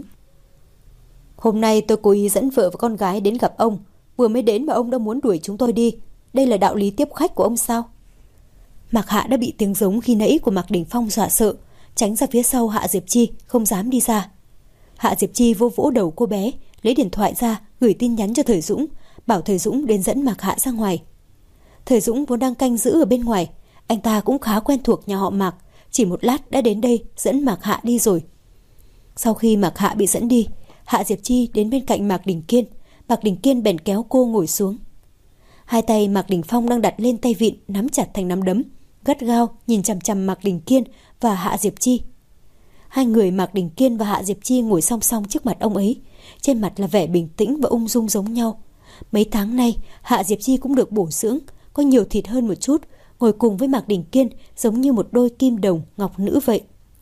Hôm nay tôi cố ý dẫn vợ và con gái đến gặp ông, vừa mới đến mà ông đã muốn đuổi chúng tôi đi. Đây là đạo lý tiếp khách của ông sao? Mạc Hạ đã bị tiếng giống khi nãy của Mạc Đình Phong dọa sợ, tránh ra phía sau Hạ Diệp Chi, không dám đi ra. Hạ Diệp Chi vô vỗ đầu cô bé, lấy điện thoại ra, gửi tin nhắn cho Thời Dũng, bảo Thời Dũng đến dẫn Mạc Hạ ra ngoài. Thời Dũng vốn đang canh giữ ở bên ngoài, anh ta cũng khá quen thuộc nhà họ Mạc, chỉ một lát đã đến đây dẫn Mạc Hạ đi rồi. Sau khi Mạc Hạ bị dẫn đi, Hạ Diệp Chi đến bên cạnh Mạc Đình Kiên. Mạc Đình Kiên bèn kéo cô ngồi xuống. Hai tay Mạc Đình Phong đang đặt lên tay vịn, nắm chặt thành nắm đấm, gắt gao nhìn chằm chằm Mạc Đình Kiên và Hạ Diệp Chi. Hai người Mạc Đình Kiên và Hạ Diệp Chi ngồi song song trước mặt ông ấy, trên mặt là vẻ bình tĩnh và ung dung giống nhau. Mấy tháng nay, Hạ Diệp Chi cũng được bổ dưỡng, có nhiều thịt hơn một chút, ngồi cùng với Mạc Đình Kiên giống như một đôi kim đồng ngọc nữ vậy.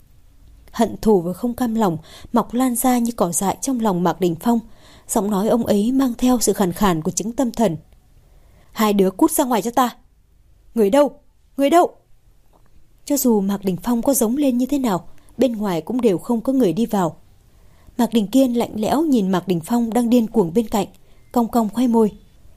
Hận thù và không cam lòng mọc lan ra như cỏ dại trong lòng Mạc Đình Phong. Giọng nói ông ấy mang theo sự khàn khàn của chứng tâm thần. Hai đứa cút ra ngoài cho ta. Người đâu? Người đâu? Cho dù Mạc Đình Phong có giống lên như thế nào, bên ngoài cũng đều không có người đi vào. Mạc Đình Kiên lạnh lẽo nhìn Mạc Đình Phong đang điên cuồng bên cạnh, cong cong khoe môi.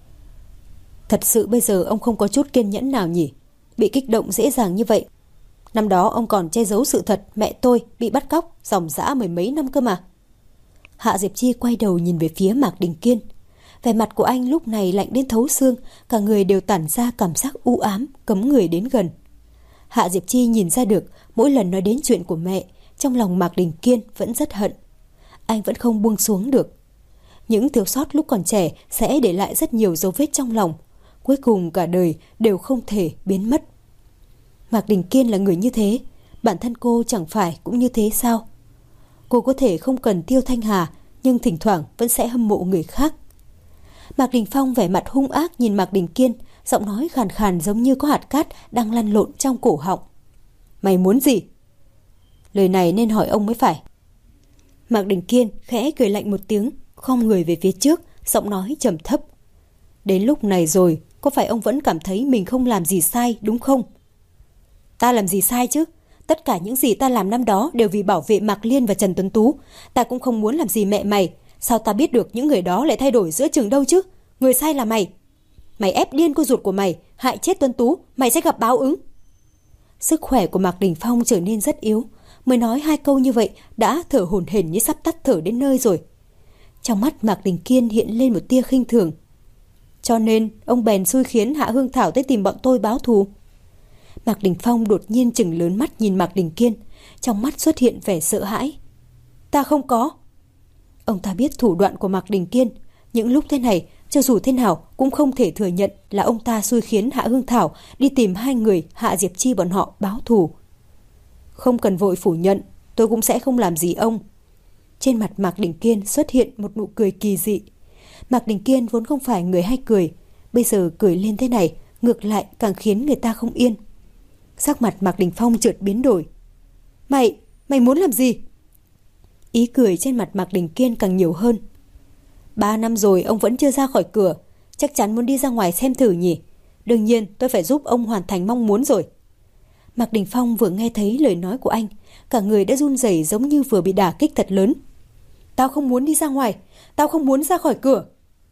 Thật sự bây giờ ông không có chút kiên nhẫn nào nhỉ? Bị kích động dễ dàng như vậy. Năm đó ông còn che giấu sự thật mẹ tôi bị bắt cóc ròng rã mười mấy năm cơ mà. Hạ Diệp Chi quay đầu nhìn về phía Mạc Đình Kiên. Vẻ mặt của anh lúc này lạnh đến thấu xương, cả người đều tản ra cảm giác u ám, cấm người đến gần. Hạ Diệp Chi nhìn ra được mỗi lần nói đến chuyện của mẹ, trong lòng Mạc Đình Kiên vẫn rất hận. Anh vẫn không buông xuống được. Những thiếu sót lúc còn trẻ sẽ để lại rất nhiều dấu vết trong lòng, cuối cùng cả đời đều không thể biến mất. Mạc Đình Kiên là người như thế, bản thân cô chẳng phải cũng như thế sao? Cô có thể không cần Tiêu Thanh Hà, nhưng thỉnh thoảng vẫn sẽ hâm mộ người khác. Mạc Đình Phong vẻ mặt hung ác nhìn Mạc Đình Kiên, giọng nói khàn khàn giống như có hạt cát đang lăn lộn trong cổ họng. Mày muốn gì? Lời này nên hỏi ông mới phải. Mạc Đình Kiên khẽ cười lạnh một tiếng, khom người về phía trước, giọng nói trầm thấp. Đến lúc này rồi, có phải ông vẫn cảm thấy mình không làm gì sai đúng không? Ta làm gì sai chứ? Tất cả những gì ta làm năm đó đều vì bảo vệ Mạc Liên và Trần Tuấn Tú. Ta cũng không muốn làm gì mẹ mày. Sao ta biết được những người đó lại thay đổi giữa chừng đâu chứ? Người sai là mày. Mày ép điên cô ruột của mày, hại chết Tuấn Tú, mày sẽ gặp báo ứng. Sức khỏe của Mạc Đình Phong trở nên rất yếu. Mới nói hai câu như vậy đã thở hổn hển như sắp tắt thở đến nơi rồi. Trong mắt Mạc Đình Kiên hiện lên một tia khinh thường. Cho nên ông bèn xui khiến Hạ Hương Thảo tới tìm bọn tôi báo thù. Mạc Đình Phong đột nhiên chừng lớn mắt nhìn Mạc Đình Kiên, trong mắt xuất hiện vẻ sợ hãi. Ta không có. Ông ta biết thủ đoạn của Mạc Đình Kiên, những lúc thế này, cho dù thế nào cũng không thể thừa nhận là ông ta xui khiến Hạ Hương Thảo đi tìm hai người Hạ Diệp Chi bọn họ báo thù. Không cần vội phủ nhận, tôi cũng sẽ không làm gì ông. Trên mặt Mạc Đình Kiên xuất hiện một nụ cười kỳ dị. Mạc Đình Kiên vốn không phải người hay cười, bây giờ cười lên thế này, ngược lại càng khiến người ta không yên. Sắc mặt Mạc Đình Phong chợt biến đổi. Mày muốn làm gì? Ý cười trên mặt Mạc Đình Kiên càng nhiều hơn. 3 năm rồi ông vẫn chưa ra khỏi cửa, chắc chắn muốn đi ra ngoài xem thử nhỉ? Đương nhiên tôi phải giúp ông hoàn thành mong muốn rồi. Mạc Đình Phong vừa nghe thấy lời nói của anh, cả người đã run rẩy giống như vừa bị đả kích thật lớn. Tao không muốn đi ra ngoài, tao không muốn ra khỏi cửa.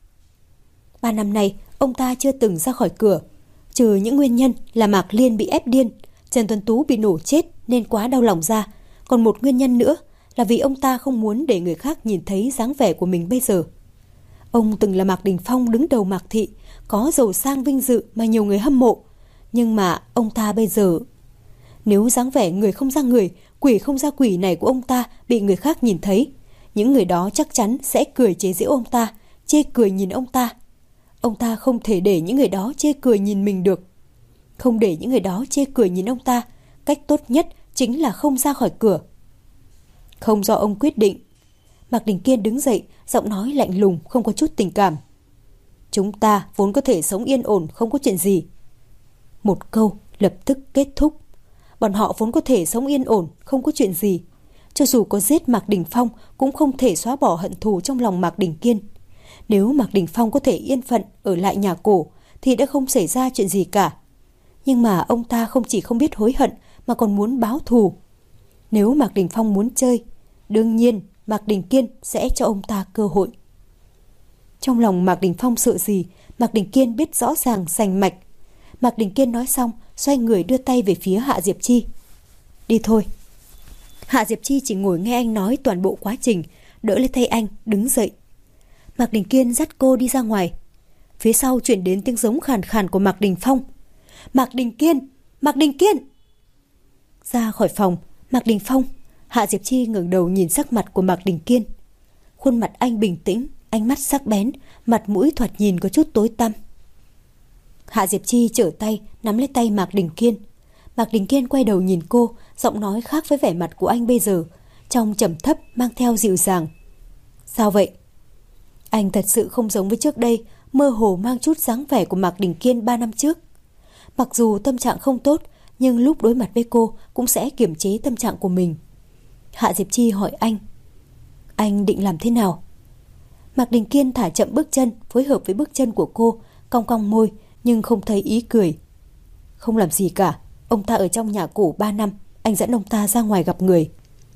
3 năm nay ông ta chưa từng ra khỏi cửa, trừ những nguyên nhân là Mạc Liên bị ép điên, Trần Tuấn Tú bị nổ chết nên quá đau lòng ra, còn một nguyên nhân nữa là vì ông ta không muốn để người khác nhìn thấy dáng vẻ của mình bây giờ. Ông từng là Mạc Đình Phong đứng đầu Mạc Thị, có giàu sang vinh dự mà nhiều người hâm mộ, nhưng mà ông ta bây giờ, nếu dáng vẻ người không ra người, quỷ không ra quỷ này của ông ta bị người khác nhìn thấy, những người đó chắc chắn sẽ cười chế giễu ông ta, chê cười nhìn ông ta. Ông ta không thể để những người đó chê cười nhìn mình được. Không để những người đó chê cười nhìn ông ta, cách tốt nhất chính là không ra khỏi cửa. Không do ông quyết định. Mạc Đình Kiên đứng dậy, giọng nói lạnh lùng, không có chút tình cảm. Chúng ta vốn có thể sống yên ổn, không có chuyện gì. Một câu lập tức kết thúc. Bọn họ vốn có thể sống yên ổn, không có chuyện gì. Cho dù có giết Mạc Đình Phong cũng không thể xóa bỏ hận thù trong lòng Mạc Đình Kiên. Nếu Mạc Đình Phong có thể yên phận ở lại nhà cổ thì đã không xảy ra chuyện gì cả. Nhưng mà ông ta không chỉ không biết hối hận mà còn muốn báo thù. Nếu Mạc Đình Phong muốn chơi, đương nhiên Mạc Đình Kiên sẽ cho ông ta cơ hội. Trong lòng Mạc Đình Phong sợ gì, Mạc Đình Kiên biết rõ ràng rành mạch. Mạc Đình Kiên nói xong, xoay người đưa tay về phía Hạ Diệp Chi. Đi thôi. Hạ Diệp Chi chỉ ngồi nghe anh nói toàn bộ quá trình, đỡ lấy tay anh, đứng dậy. Mạc Đình Kiên dắt cô đi ra ngoài. phía sau chuyển đến tiếng giống khàn khàn của Mạc Đình Phong. Mạc Đình Kiên! Mạc Đình Kiên! Ra khỏi phòng, Mạc Đình Phong, Hạ Diệp Chi ngẩng đầu nhìn sắc mặt của Mạc Đình Kiên. Khuôn mặt anh bình tĩnh, ánh mắt sắc bén, mặt mũi thoạt nhìn có chút tối tăm. Hạ Diệp Chi trở tay nắm lấy tay Mạc Đình Kiên. Mạc Đình Kiên quay đầu nhìn cô, giọng nói khác với vẻ mặt của anh bây giờ, trong trầm thấp mang theo dịu dàng. Sao vậy? Anh thật sự không giống với trước đây, mơ hồ mang chút dáng vẻ của Mạc Đình Kiên 3 năm trước. Mặc dù tâm trạng không tốt, nhưng lúc đối mặt với cô cũng sẽ kiềm chế tâm trạng của mình. Hạ Diệp Chi hỏi anh định làm thế nào? Mạc Đình Kiên thả chậm bước chân, phối hợp với bước chân của cô, cong cong môi nhưng không thấy ý cười. Không làm gì cả, ông ta ở trong nhà cổ 3 năm, anh dẫn ông ta ra ngoài gặp người.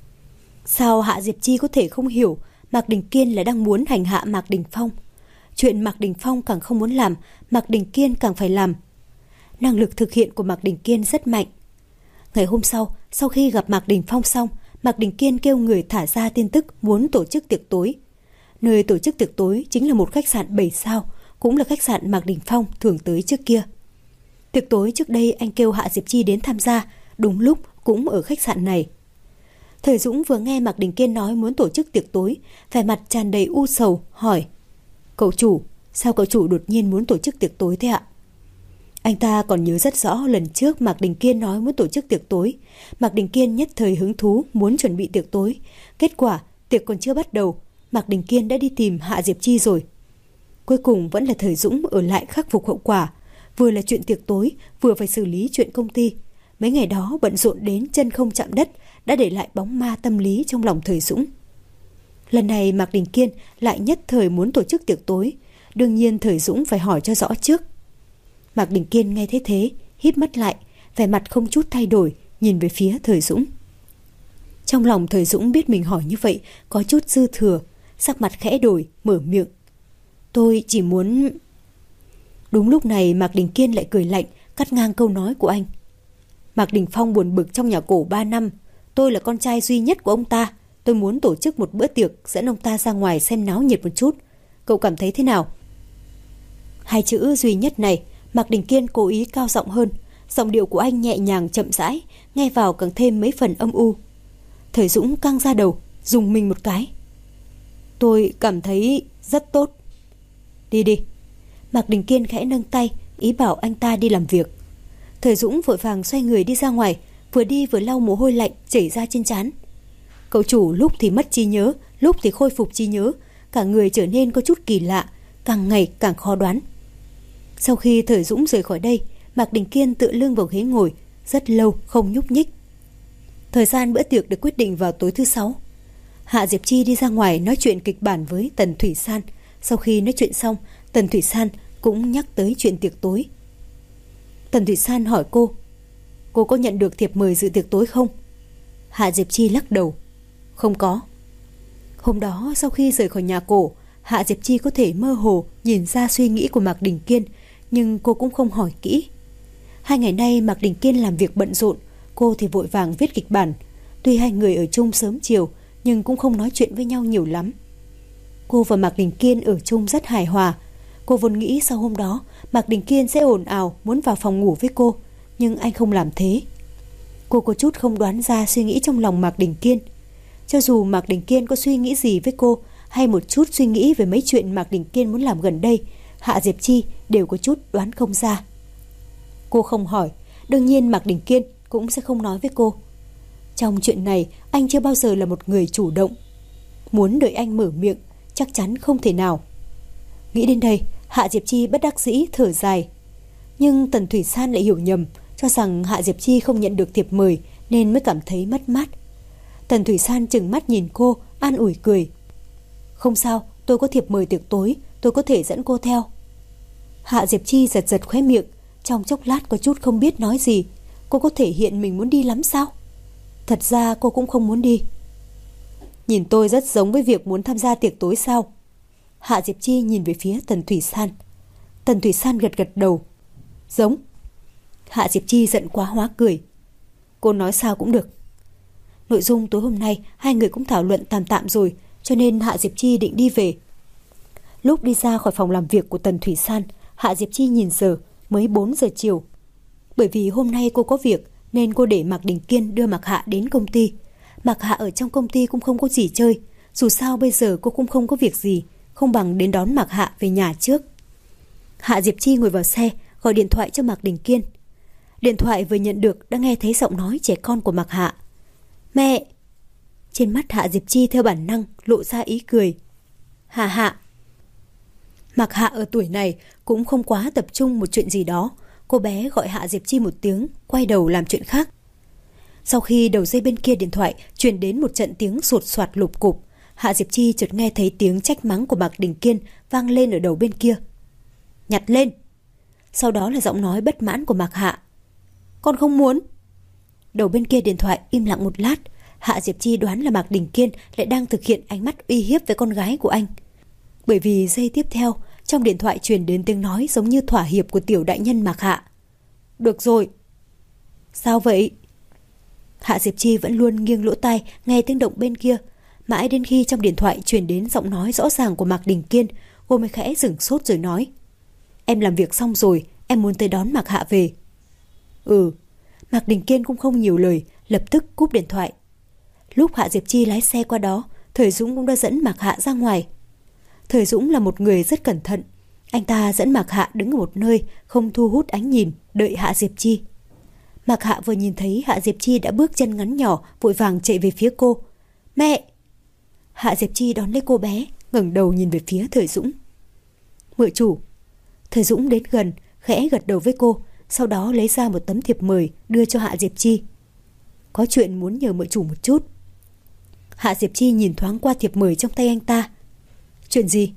Sao Hạ Diệp Chi có thể không hiểu Mạc Đình Kiên là đang muốn hành hạ Mạc Đình Phong? Chuyện Mạc Đình Phong càng không muốn làm, Mạc Đình Kiên càng phải làm. Năng lực thực hiện của Mạc Đình Kiên rất mạnh. Ngày hôm sau khi gặp Mạc Đình Phong xong, Mạc Đình Kiên kêu người thả ra tin tức muốn tổ chức tiệc tối. Nơi tổ chức tiệc tối chính là một khách sạn 7 sao, cũng là khách sạn Mạc Đình Phong thường tới trước kia. Tiệc tối trước đây anh kêu Hạ Diệp Chi đến tham gia, đúng lúc cũng ở khách sạn này. Thời Dũng vừa nghe Mạc Đình Kiên nói muốn tổ chức tiệc tối, vẻ mặt tràn đầy u sầu, hỏi: Cậu chủ, sao cậu chủ đột nhiên muốn tổ chức tiệc tối thế ạ? Anh ta còn nhớ rất rõ lần trước Mạc Đình Kiên nói muốn tổ chức tiệc tối. Mạc Đình Kiên nhất thời hứng thú muốn chuẩn bị tiệc tối. Kết quả, tiệc còn chưa bắt đầu, Mạc Đình Kiên đã đi tìm Hạ Diệp Chi rồi. Cuối cùng vẫn là Thời Dũng ở lại khắc phục hậu quả. Vừa là chuyện tiệc tối, vừa phải xử lý chuyện công ty. Mấy ngày đó bận rộn đến chân không chạm đất, đã để lại bóng ma tâm lý trong lòng Thời Dũng. Lần này Mạc Đình Kiên lại nhất thời muốn tổ chức tiệc tối. Đương nhiên Thời Dũng phải hỏi cho rõ trước. Mạc Đình Kiên nghe thấy thế, híp mắt lại, vẻ mặt không chút thay đổi, nhìn về phía Thời Dũng. Trong lòng Thời Dũng biết mình hỏi như vậy có chút dư thừa, sắc mặt khẽ đổi, mở miệng. Tôi chỉ muốn... Đúng lúc này Mạc Đình Kiên lại cười lạnh, cắt ngang câu nói của anh. Mạc Đình Phong buồn bực trong nhà cổ 3 năm. Tôi là con trai duy nhất của ông ta. Tôi muốn tổ chức một bữa tiệc, dẫn ông ta ra ngoài xem náo nhiệt một chút. Cậu cảm thấy thế nào? Hai chữ duy nhất này, Mạc Đình Kiên cố ý cao giọng hơn. Giọng điệu của anh nhẹ nhàng chậm rãi, nghe vào càng thêm mấy phần âm u. Thời Dũng căng ra đầu, dùng mình một cái. Tôi cảm thấy rất tốt. Đi đi. Mạc Đình Kiên khẽ nâng tay, ý bảo anh ta đi làm việc. Thời Dũng vội vàng xoay người đi ra ngoài, vừa đi vừa lau mồ hôi lạnh chảy ra trên trán. Cậu chủ lúc thì mất trí nhớ, lúc thì khôi phục trí nhớ, cả người trở nên có chút kỳ lạ, càng ngày càng khó đoán. Sau khi Thời Dũng rời khỏi đây, Mạc Đình Kiên tựa lưng vào ghế ngồi, rất lâu không nhúc nhích. Thời gian bữa tiệc được quyết định vào tối thứ 6. Hạ Diệp Chi đi ra ngoài nói chuyện kịch bản với Tần Thủy San. Sau khi nói chuyện xong, Tần Thủy San cũng nhắc tới chuyện tiệc tối. Tần Thủy San hỏi cô có nhận được thiệp mời dự tiệc tối không? Hạ Diệp Chi lắc đầu. Không có. Hôm đó sau khi rời khỏi nhà cổ, Hạ Diệp Chi có thể mơ hồ nhìn ra suy nghĩ của Mạc Đình Kiên, nhưng cô cũng không hỏi kỹ. 2 ngày nay Mạc Đình Kiên làm việc bận rộn, cô thì vội vàng viết kịch bản. Tuy hai người ở chung sớm chiều, nhưng cũng không nói chuyện với nhau nhiều lắm. Cô và Mạc Đình Kiên ở chung rất hài hòa. Cô vốn nghĩ sau hôm đó Mạc Đình Kiên sẽ ồn ào muốn vào phòng ngủ với cô, nhưng anh không làm thế. Cô có chút không đoán ra suy nghĩ trong lòng Mạc Đình Kiên. Cho dù Mạc Đình Kiên có suy nghĩ gì với cô, hay một chút suy nghĩ về mấy chuyện Mạc Đình Kiên muốn làm gần đây, Hạ Diệp Chi đều có chút đoán không ra. Cô không hỏi, đương nhiên Mạc Đình Kiên cũng sẽ không nói với cô. Trong chuyện này, anh chưa bao giờ là một người chủ động. Muốn đợi anh mở miệng, chắc chắn không thể nào. Nghĩ đến đây, Hạ Diệp Chi bất đắc dĩ thở dài. Nhưng Tần Thủy San lại hiểu nhầm, cho rằng Hạ Diệp Chi không nhận được thiệp mời nên mới cảm thấy mất mát. Tần Thủy San trừng mắt nhìn cô, an ủi cười. Không sao, tôi có thiệp mời tiệc tối, tôi có thể dẫn cô theo. Hạ Diệp Chi giật giật khóe miệng, trong chốc lát có chút không biết nói gì. Cô có thể hiện mình muốn đi lắm sao? Thật ra cô cũng không muốn đi. Nhìn tôi rất giống với việc muốn tham gia tiệc tối sao? Hạ Diệp Chi nhìn về phía Tần Thủy San. Tần Thủy San gật gật đầu. Giống. Hạ Diệp Chi giận quá hóa cười. Cô nói sao cũng được. Nội dung tối hôm nay hai người cũng thảo luận tạm tạm rồi, cho nên Hạ Diệp Chi định đi về. Lúc đi ra khỏi phòng làm việc của Tần Thủy San, Hạ Diệp Chi nhìn giờ, mới 4 giờ chiều. Bởi vì hôm nay cô có việc nên cô để Mạc Đình Kiên đưa Mạc Hạ đến công ty. Mạc Hạ ở trong công ty cũng không có gì chơi. Dù sao bây giờ cô cũng không có việc gì, không bằng đến đón Mạc Hạ về nhà trước. Hạ Diệp Chi ngồi vào xe, gọi điện thoại cho Mạc Đình Kiên. Điện thoại vừa nhận được đã nghe thấy giọng nói trẻ con của Mạc Hạ. Mẹ! Trên mắt Hạ Diệp Chi theo bản năng lộ ra ý cười. Hạ. Mạc Hạ ở tuổi này cũng không quá tập trung một chuyện gì đó. Cô bé gọi Hạ Diệp Chi một tiếng, quay đầu làm chuyện khác. Sau khi đầu dây bên kia điện thoại truyền đến một trận tiếng sột soạt lụp cụp, Hạ Diệp Chi chợt nghe thấy tiếng trách mắng của Mạc Đình Kiên vang lên ở đầu bên kia. Nhặt lên! Sau đó là giọng nói bất mãn của Mạc Hạ. Con không muốn! Đầu bên kia điện thoại im lặng một lát. Hạ Diệp Chi đoán là Mạc Đình Kiên lại đang thực hiện ánh mắt uy hiếp với con gái của anh. Bởi vì giây tiếp theo, trong điện thoại truyền đến tiếng nói giống như thỏa hiệp của tiểu đại nhân Mạc Hạ. Được rồi. Sao vậy? Hạ Diệp Chi vẫn luôn nghiêng lỗ tai nghe tiếng động bên kia. Mãi đến khi trong điện thoại truyền đến giọng nói rõ ràng của Mạc Đình Kiên, cô mới khẽ sửng sốt rồi nói. Em làm việc xong rồi, em muốn tới đón Mạc Hạ về. Mạc Đình Kiên cũng không nhiều lời, lập tức cúp điện thoại. Lúc Hạ Diệp Chi lái xe qua đó, Thời Dũng cũng đã dẫn Mạc Hạ ra ngoài. Thời Dũng là một người rất cẩn thận. Anh ta dẫn Mạc Hạ đứng ở một nơi không thu hút ánh nhìn, đợi Hạ Diệp Chi. Mạc Hạ vừa nhìn thấy Hạ Diệp Chi đã bước chân ngắn nhỏ, vội vàng chạy về phía cô. Mẹ! Hạ Diệp Chi đón lấy cô bé, ngẩng đầu nhìn về phía Thời Dũng. Mợ chủ. Thời Dũng đến gần, khẽ gật đầu với cô, sau đó lấy ra một tấm thiệp mời đưa cho Hạ Diệp Chi. Có chuyện muốn nhờ mợ chủ một chút. Hạ Diệp Chi nhìn thoáng qua thiệp mời trong tay anh ta. Chuyện gì?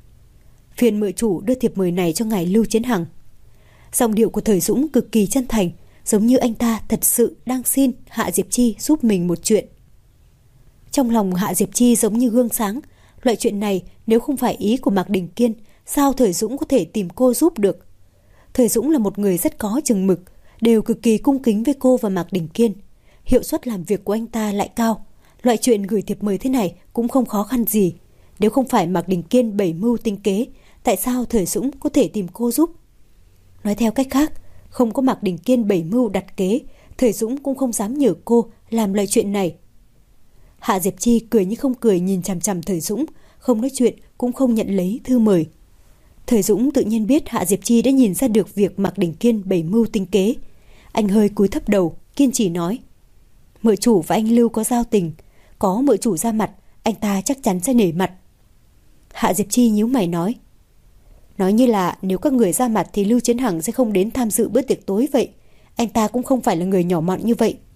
Phiền mợ chủ đưa thiệp mời này cho ngài Lưu Chiến Hằng. Giọng điệu của Thời Dũng cực kỳ chân thành, giống như anh ta thật sự đang xin Hạ Diệp Chi giúp mình một chuyện. Trong lòng Hạ Diệp Chi giống như gương sáng. Loại chuyện này nếu không phải ý của Mạc Đình Kiên, sao Thời Dũng có thể tìm cô giúp được? Thời Dũng là một người rất có chừng mực, đều cực kỳ cung kính với cô và Mạc Đình Kiên. Hiệu suất làm việc của anh ta lại cao. Loại chuyện gửi thiệp mời thế này cũng không khó khăn gì. Nếu không phải Mạc Đình Kiên bày mưu tinh kế, tại sao Thời Dũng có thể tìm cô giúp? Nói theo cách khác, không có Mạc Đình Kiên bày mưu đặt kế, Thời Dũng cũng không dám nhờ cô làm loại chuyện này. Hạ Diệp Chi cười như không cười nhìn chằm chằm Thời Dũng, không nói chuyện cũng không nhận lấy thư mời. Thời Dũng tự nhiên biết Hạ Diệp Chi đã nhìn ra được việc Mạc Đình Kiên bày mưu tinh kế. Anh hơi cúi thấp đầu, kiên trì nói. Mợ chủ và anh Lưu có giao tình, có mợ chủ ra mặt, anh ta chắc chắn sẽ nể mặt. Hạ Diệp Chi nhíu mày nói. Nói như là nếu các người ra mặt thì Lưu Chiến Hằng sẽ không đến tham dự bữa tiệc tối vậy. Anh ta cũng không phải là người nhỏ mọn như vậy.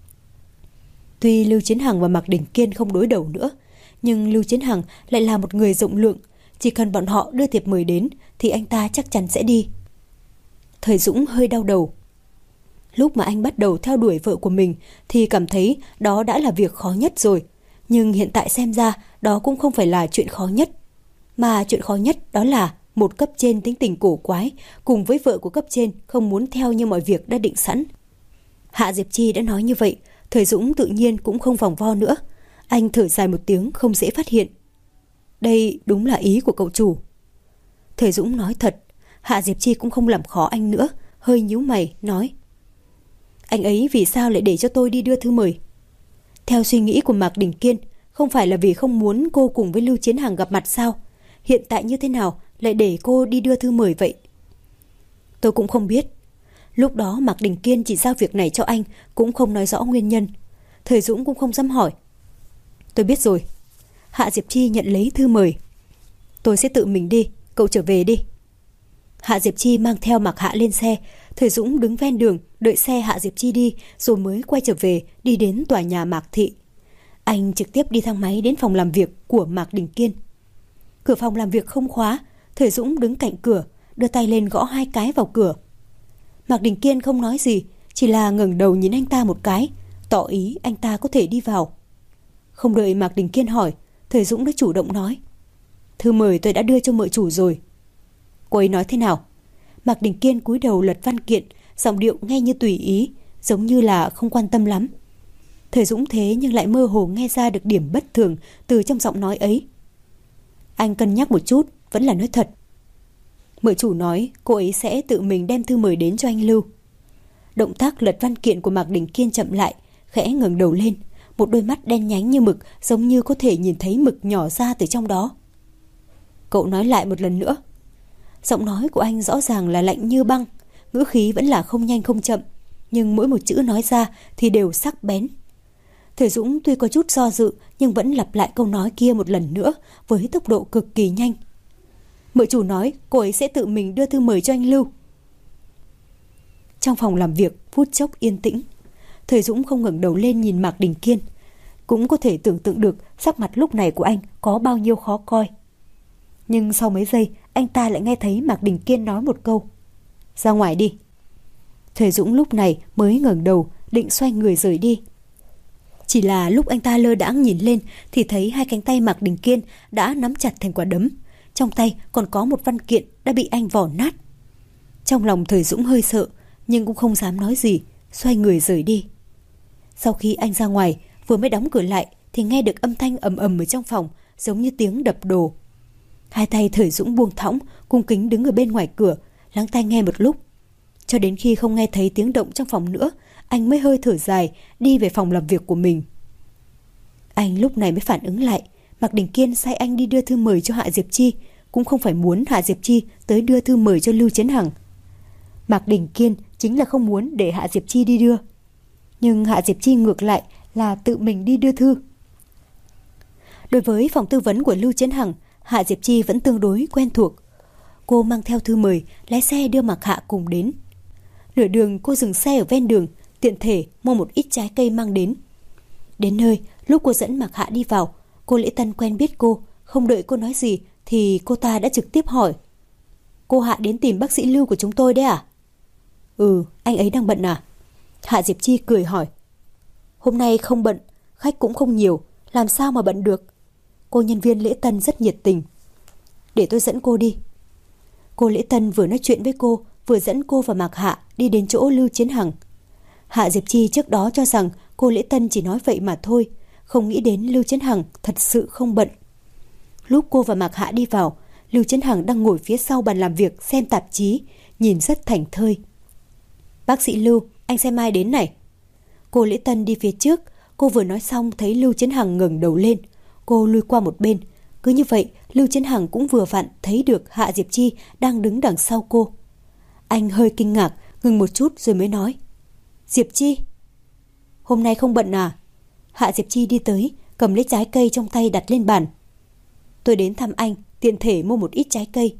Tuy Lưu Chiến Hằng và Mạc Đình Kiên không đối đầu nữa, nhưng Lưu Chiến Hằng lại là một người rộng lượng. Chỉ cần bọn họ đưa thiệp mời đến thì anh ta chắc chắn sẽ đi. Thời Dũng hơi đau đầu. Lúc mà anh bắt đầu theo đuổi vợ của mình thì cảm thấy đó đã là việc khó nhất rồi. Nhưng hiện tại xem ra đó cũng không phải là chuyện khó nhất. Mà chuyện khó nhất đó là một cấp trên tính tình cổ quái cùng với vợ của cấp trên không muốn theo như mọi việc đã định sẵn. Hạ Diệp Chi đã nói như vậy, Thời Dũng tự nhiên cũng không vòng vo nữa. Anh thở dài một tiếng không dễ phát hiện. Đây đúng là ý của cậu chủ. Thời Dũng nói thật. Hạ Diệp Chi cũng không làm khó anh nữa, hơi nhíu mày nói. Anh ấy vì sao lại để cho tôi đi đưa thư mời? Theo suy nghĩ của Mạc Đình Kiên, không phải là vì không muốn cô cùng với Lưu Chiến Hằng gặp mặt sao? Hiện tại như thế nào lại để cô đi đưa thư mời vậy? Tôi cũng không biết. Lúc đó Mạc Đình Kiên chỉ giao việc này cho anh, cũng không nói rõ nguyên nhân. Thời Dũng cũng không dám hỏi. Tôi biết rồi. Hạ Diệp Chi nhận lấy thư mời. Tôi sẽ tự mình đi, cậu trở về đi. Hạ Diệp Chi mang theo Mạc Hạ lên xe. Thời Dũng đứng ven đường đợi xe Hạ Diệp Chi đi, rồi mới quay trở về, đi đến tòa nhà Mạc Thị. Anh trực tiếp đi thang máy đến phòng làm việc của Mạc Đình Kiên. Cửa phòng làm việc không khóa. Thời Dũng đứng cạnh cửa, đưa tay lên gõ 2 cái vào cửa. Mạc Đình Kiên không nói gì, chỉ là ngẩng đầu nhìn anh ta một cái, tỏ ý anh ta có thể đi vào. Không đợi Mạc Đình Kiên hỏi, Thời Dũng đã chủ động nói. Thư mời tôi đã đưa cho mợ chủ rồi. Cô ấy nói thế nào? Mạc Đình Kiên cúi đầu lật văn kiện, giọng điệu nghe như tùy ý, giống như là không quan tâm lắm. Thời Dũng thế nhưng lại mơ hồ nghe ra được điểm bất thường từ trong giọng nói ấy. Anh cân nhắc một chút, vẫn là nói thật. Mợ chủ nói cô ấy sẽ tự mình đem thư mời đến cho anh Lưu. Động tác lật văn kiện của Mạc Đình Kiên chậm lại, khẽ ngẩng đầu lên, một đôi mắt đen nhánh như mực, giống như có thể nhìn thấy mực nhỏ ra từ trong đó. Cậu nói lại một lần nữa. Giọng nói của anh rõ ràng là lạnh như băng, ngữ khí vẫn là không nhanh không chậm, nhưng mỗi một chữ nói ra thì đều sắc bén. Thời Dũng tuy có chút do dự nhưng vẫn lặp lại câu nói kia một lần nữa với tốc độ cực kỳ nhanh. Mợ chủ nói cô ấy sẽ tự mình đưa thư mời cho anh Lưu. Trong phòng làm việc phút chốc yên tĩnh. Thời Dũng không ngẩng đầu lên nhìn Mạc Đình Kiên. Cũng có thể tưởng tượng được sắc mặt lúc này của anh có bao nhiêu khó coi. Nhưng sau mấy giây anh ta lại nghe thấy Mạc Đình Kiên nói một câu: ra ngoài đi. Thời Dũng lúc này mới ngẩng đầu định xoay người rời đi. Chỉ là lúc anh ta lơ đãng nhìn lên thì thấy hai cánh tay Mạc Đình Kiên đã nắm chặt thành quả đấm. Trong tay còn có một văn kiện đã bị anh vò nát. Trong lòng Thời Dũng hơi sợ nhưng cũng không dám nói gì, xoay người rời đi. Sau khi anh ra ngoài vừa mới đóng cửa lại thì nghe được âm thanh ầm ầm ở trong phòng, giống như tiếng đập đồ. Hai tay Thời Dũng buông thõng, cung kính đứng ở bên ngoài cửa, lắng tai nghe một lúc. Cho đến khi không nghe thấy tiếng động trong phòng nữa, anh mới hơi thở dài đi về phòng làm việc của mình. Anh lúc này mới phản ứng lại, Mạc Đình Kiên sai anh đi đưa thư mời cho Hạ Diệp Chi cũng không phải muốn Hạ Diệp Chi tới đưa thư mời cho Lưu Chiến Hằng. Mạc Đình Kiên chính là không muốn để Hạ Diệp Chi đi đưa, nhưng Hạ Diệp Chi ngược lại là tự mình đi đưa thư. Đối với phòng tư vấn của Lưu Chiến Hằng, Hạ Diệp Chi vẫn tương đối quen thuộc. Cô mang theo thư mời, lái xe đưa Mạc Hạ cùng đến. Nửa đường cô dừng xe ở ven đường, tiện thể mua một ít trái cây mang đến. Đến nơi, lúc cô dẫn Mạc Hạ đi vào, cô Lễ Tân quen biết cô, không đợi cô nói gì thì cô ta đã trực tiếp hỏi: cô Hạ đến tìm bác sĩ Lưu của chúng tôi đấy à? Ừ, anh ấy đang bận à? Hạ Diệp Chi cười hỏi. Hôm nay không bận, khách cũng không nhiều, làm sao mà bận được? Cô nhân viên Lễ Tân rất nhiệt tình. Để tôi dẫn cô đi. Cô Lễ Tân vừa nói chuyện với cô, vừa dẫn cô và Mạc Hạ đi đến chỗ Lưu Chiến Hằng. Hạ Diệp Chi trước đó cho rằng cô Lễ Tân chỉ nói vậy mà thôi, không nghĩ đến Lưu Chiến Hằng thật sự không bận. Lúc cô và Mạc Hạ đi vào, Lưu Chiến Hằng đang ngồi phía sau bàn làm việc xem tạp chí, nhìn rất thảnh thơi. Bác sĩ Lưu, anh xem ai đến này? Cô Lễ Tân đi phía trước, cô vừa nói xong thấy Lưu Chiến Hằng ngẩng đầu lên, cô lui qua một bên. Cứ như vậy, Lưu Chiến Hằng cũng vừa vặn thấy được Hạ Diệp Chi đang đứng đằng sau cô. Anh hơi kinh ngạc, ngừng một chút rồi mới nói: Diệp Chi, hôm nay không bận à? Hạ Diệp Chi đi tới, cầm lấy trái cây trong tay đặt lên bàn. Tôi đến thăm anh, tiện thể mua một ít trái cây.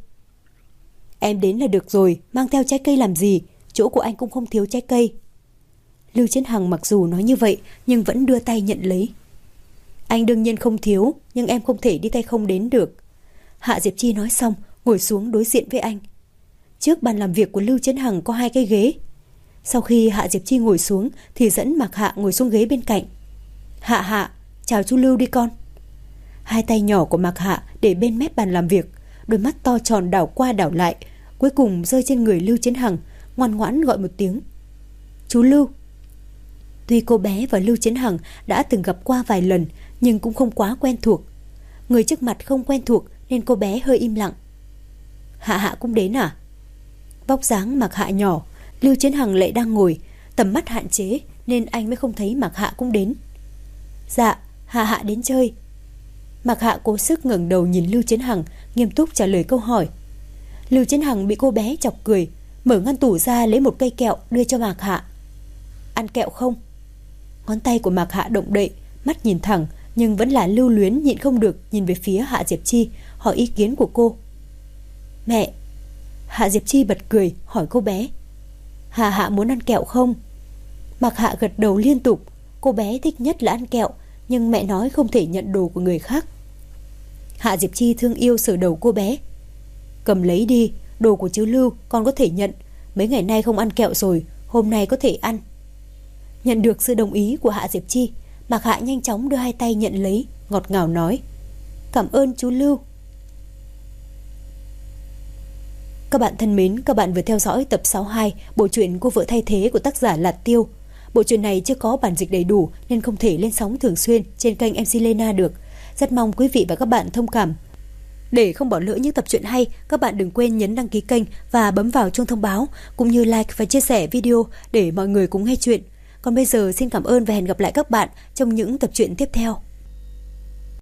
Em đến là được rồi, mang theo trái cây làm gì? Chỗ của anh cũng không thiếu trái cây. Lưu Chiến Hằng mặc dù nói như vậy nhưng vẫn đưa tay nhận lấy. Anh đương nhiên không thiếu, nhưng em không thể đi tay không đến được. Hạ Diệp Chi nói xong, ngồi xuống đối diện với anh. Trước bàn làm việc của Lưu Chiến Hằng có 2 cái ghế. Sau khi Hạ Diệp Chi ngồi xuống thì dẫn Mạc Hạ ngồi xuống ghế bên cạnh. Hạ, chào chú Lưu đi con. Hai tay nhỏ của Mạc Hạ để bên mép bàn làm việc, đôi mắt to tròn đảo qua đảo lại, cuối cùng rơi trên người Lưu Chiến Hằng, ngoan ngoãn gọi một tiếng: Chú Lưu. Tuy cô bé và Lưu Chiến Hằng đã từng gặp qua vài lần nhưng cũng không quá quen thuộc. Người trước mặt không quen thuộc nên cô bé hơi im lặng. Hạ cũng đến à? Vóc dáng Mạc Hạ nhỏ, Lưu Chiến Hằng lại đang ngồi, tầm mắt hạn chế nên anh mới không thấy Mạc Hạ cũng đến. Dạ, Hạ đến chơi. Mạc Hạ cố sức ngẩng đầu nhìn Lưu Chiến Hằng, nghiêm túc trả lời câu hỏi. Lưu Chiến Hằng bị cô bé chọc cười, mở ngăn tủ ra lấy một cây kẹo đưa cho Mạc Hạ. Ăn kẹo không? Ngón tay của Mạc Hạ động đậy, mắt nhìn thẳng nhưng vẫn là lưu luyến nhịn không được nhìn về phía Hạ Diệp Chi, hỏi ý kiến của cô. Mẹ. Hạ Diệp Chi bật cười hỏi cô bé. Hạ muốn ăn kẹo không? Mạc Hạ gật đầu liên tục. Cô bé thích nhất là ăn kẹo, nhưng mẹ nói không thể nhận đồ của người khác. Hạ Diệp Chi thương yêu sờ đầu cô bé. Cầm lấy đi, đồ của chú Lưu con có thể nhận. Mấy ngày nay không ăn kẹo rồi, hôm nay có thể ăn. Nhận được sự đồng ý của Hạ Diệp Chi, Mạc Hạ nhanh chóng đưa hai tay nhận lấy, ngọt ngào nói: Cảm ơn chú Lưu. Các bạn thân mến, các bạn vừa theo dõi tập 62 bộ truyện Cô vợ thay thế của tác giả Lạt Tiêu. Bộ truyện này chưa có bản dịch đầy đủ nên không thể lên sóng thường xuyên trên kênh MC Lena được. Rất mong quý vị và các bạn thông cảm. Để không bỏ lỡ những tập truyện hay, các bạn đừng quên nhấn đăng ký kênh và bấm vào chuông thông báo, cũng như like và chia sẻ video để mọi người cùng nghe chuyện. Còn bây giờ xin cảm ơn và hẹn gặp lại các bạn trong những tập truyện tiếp theo.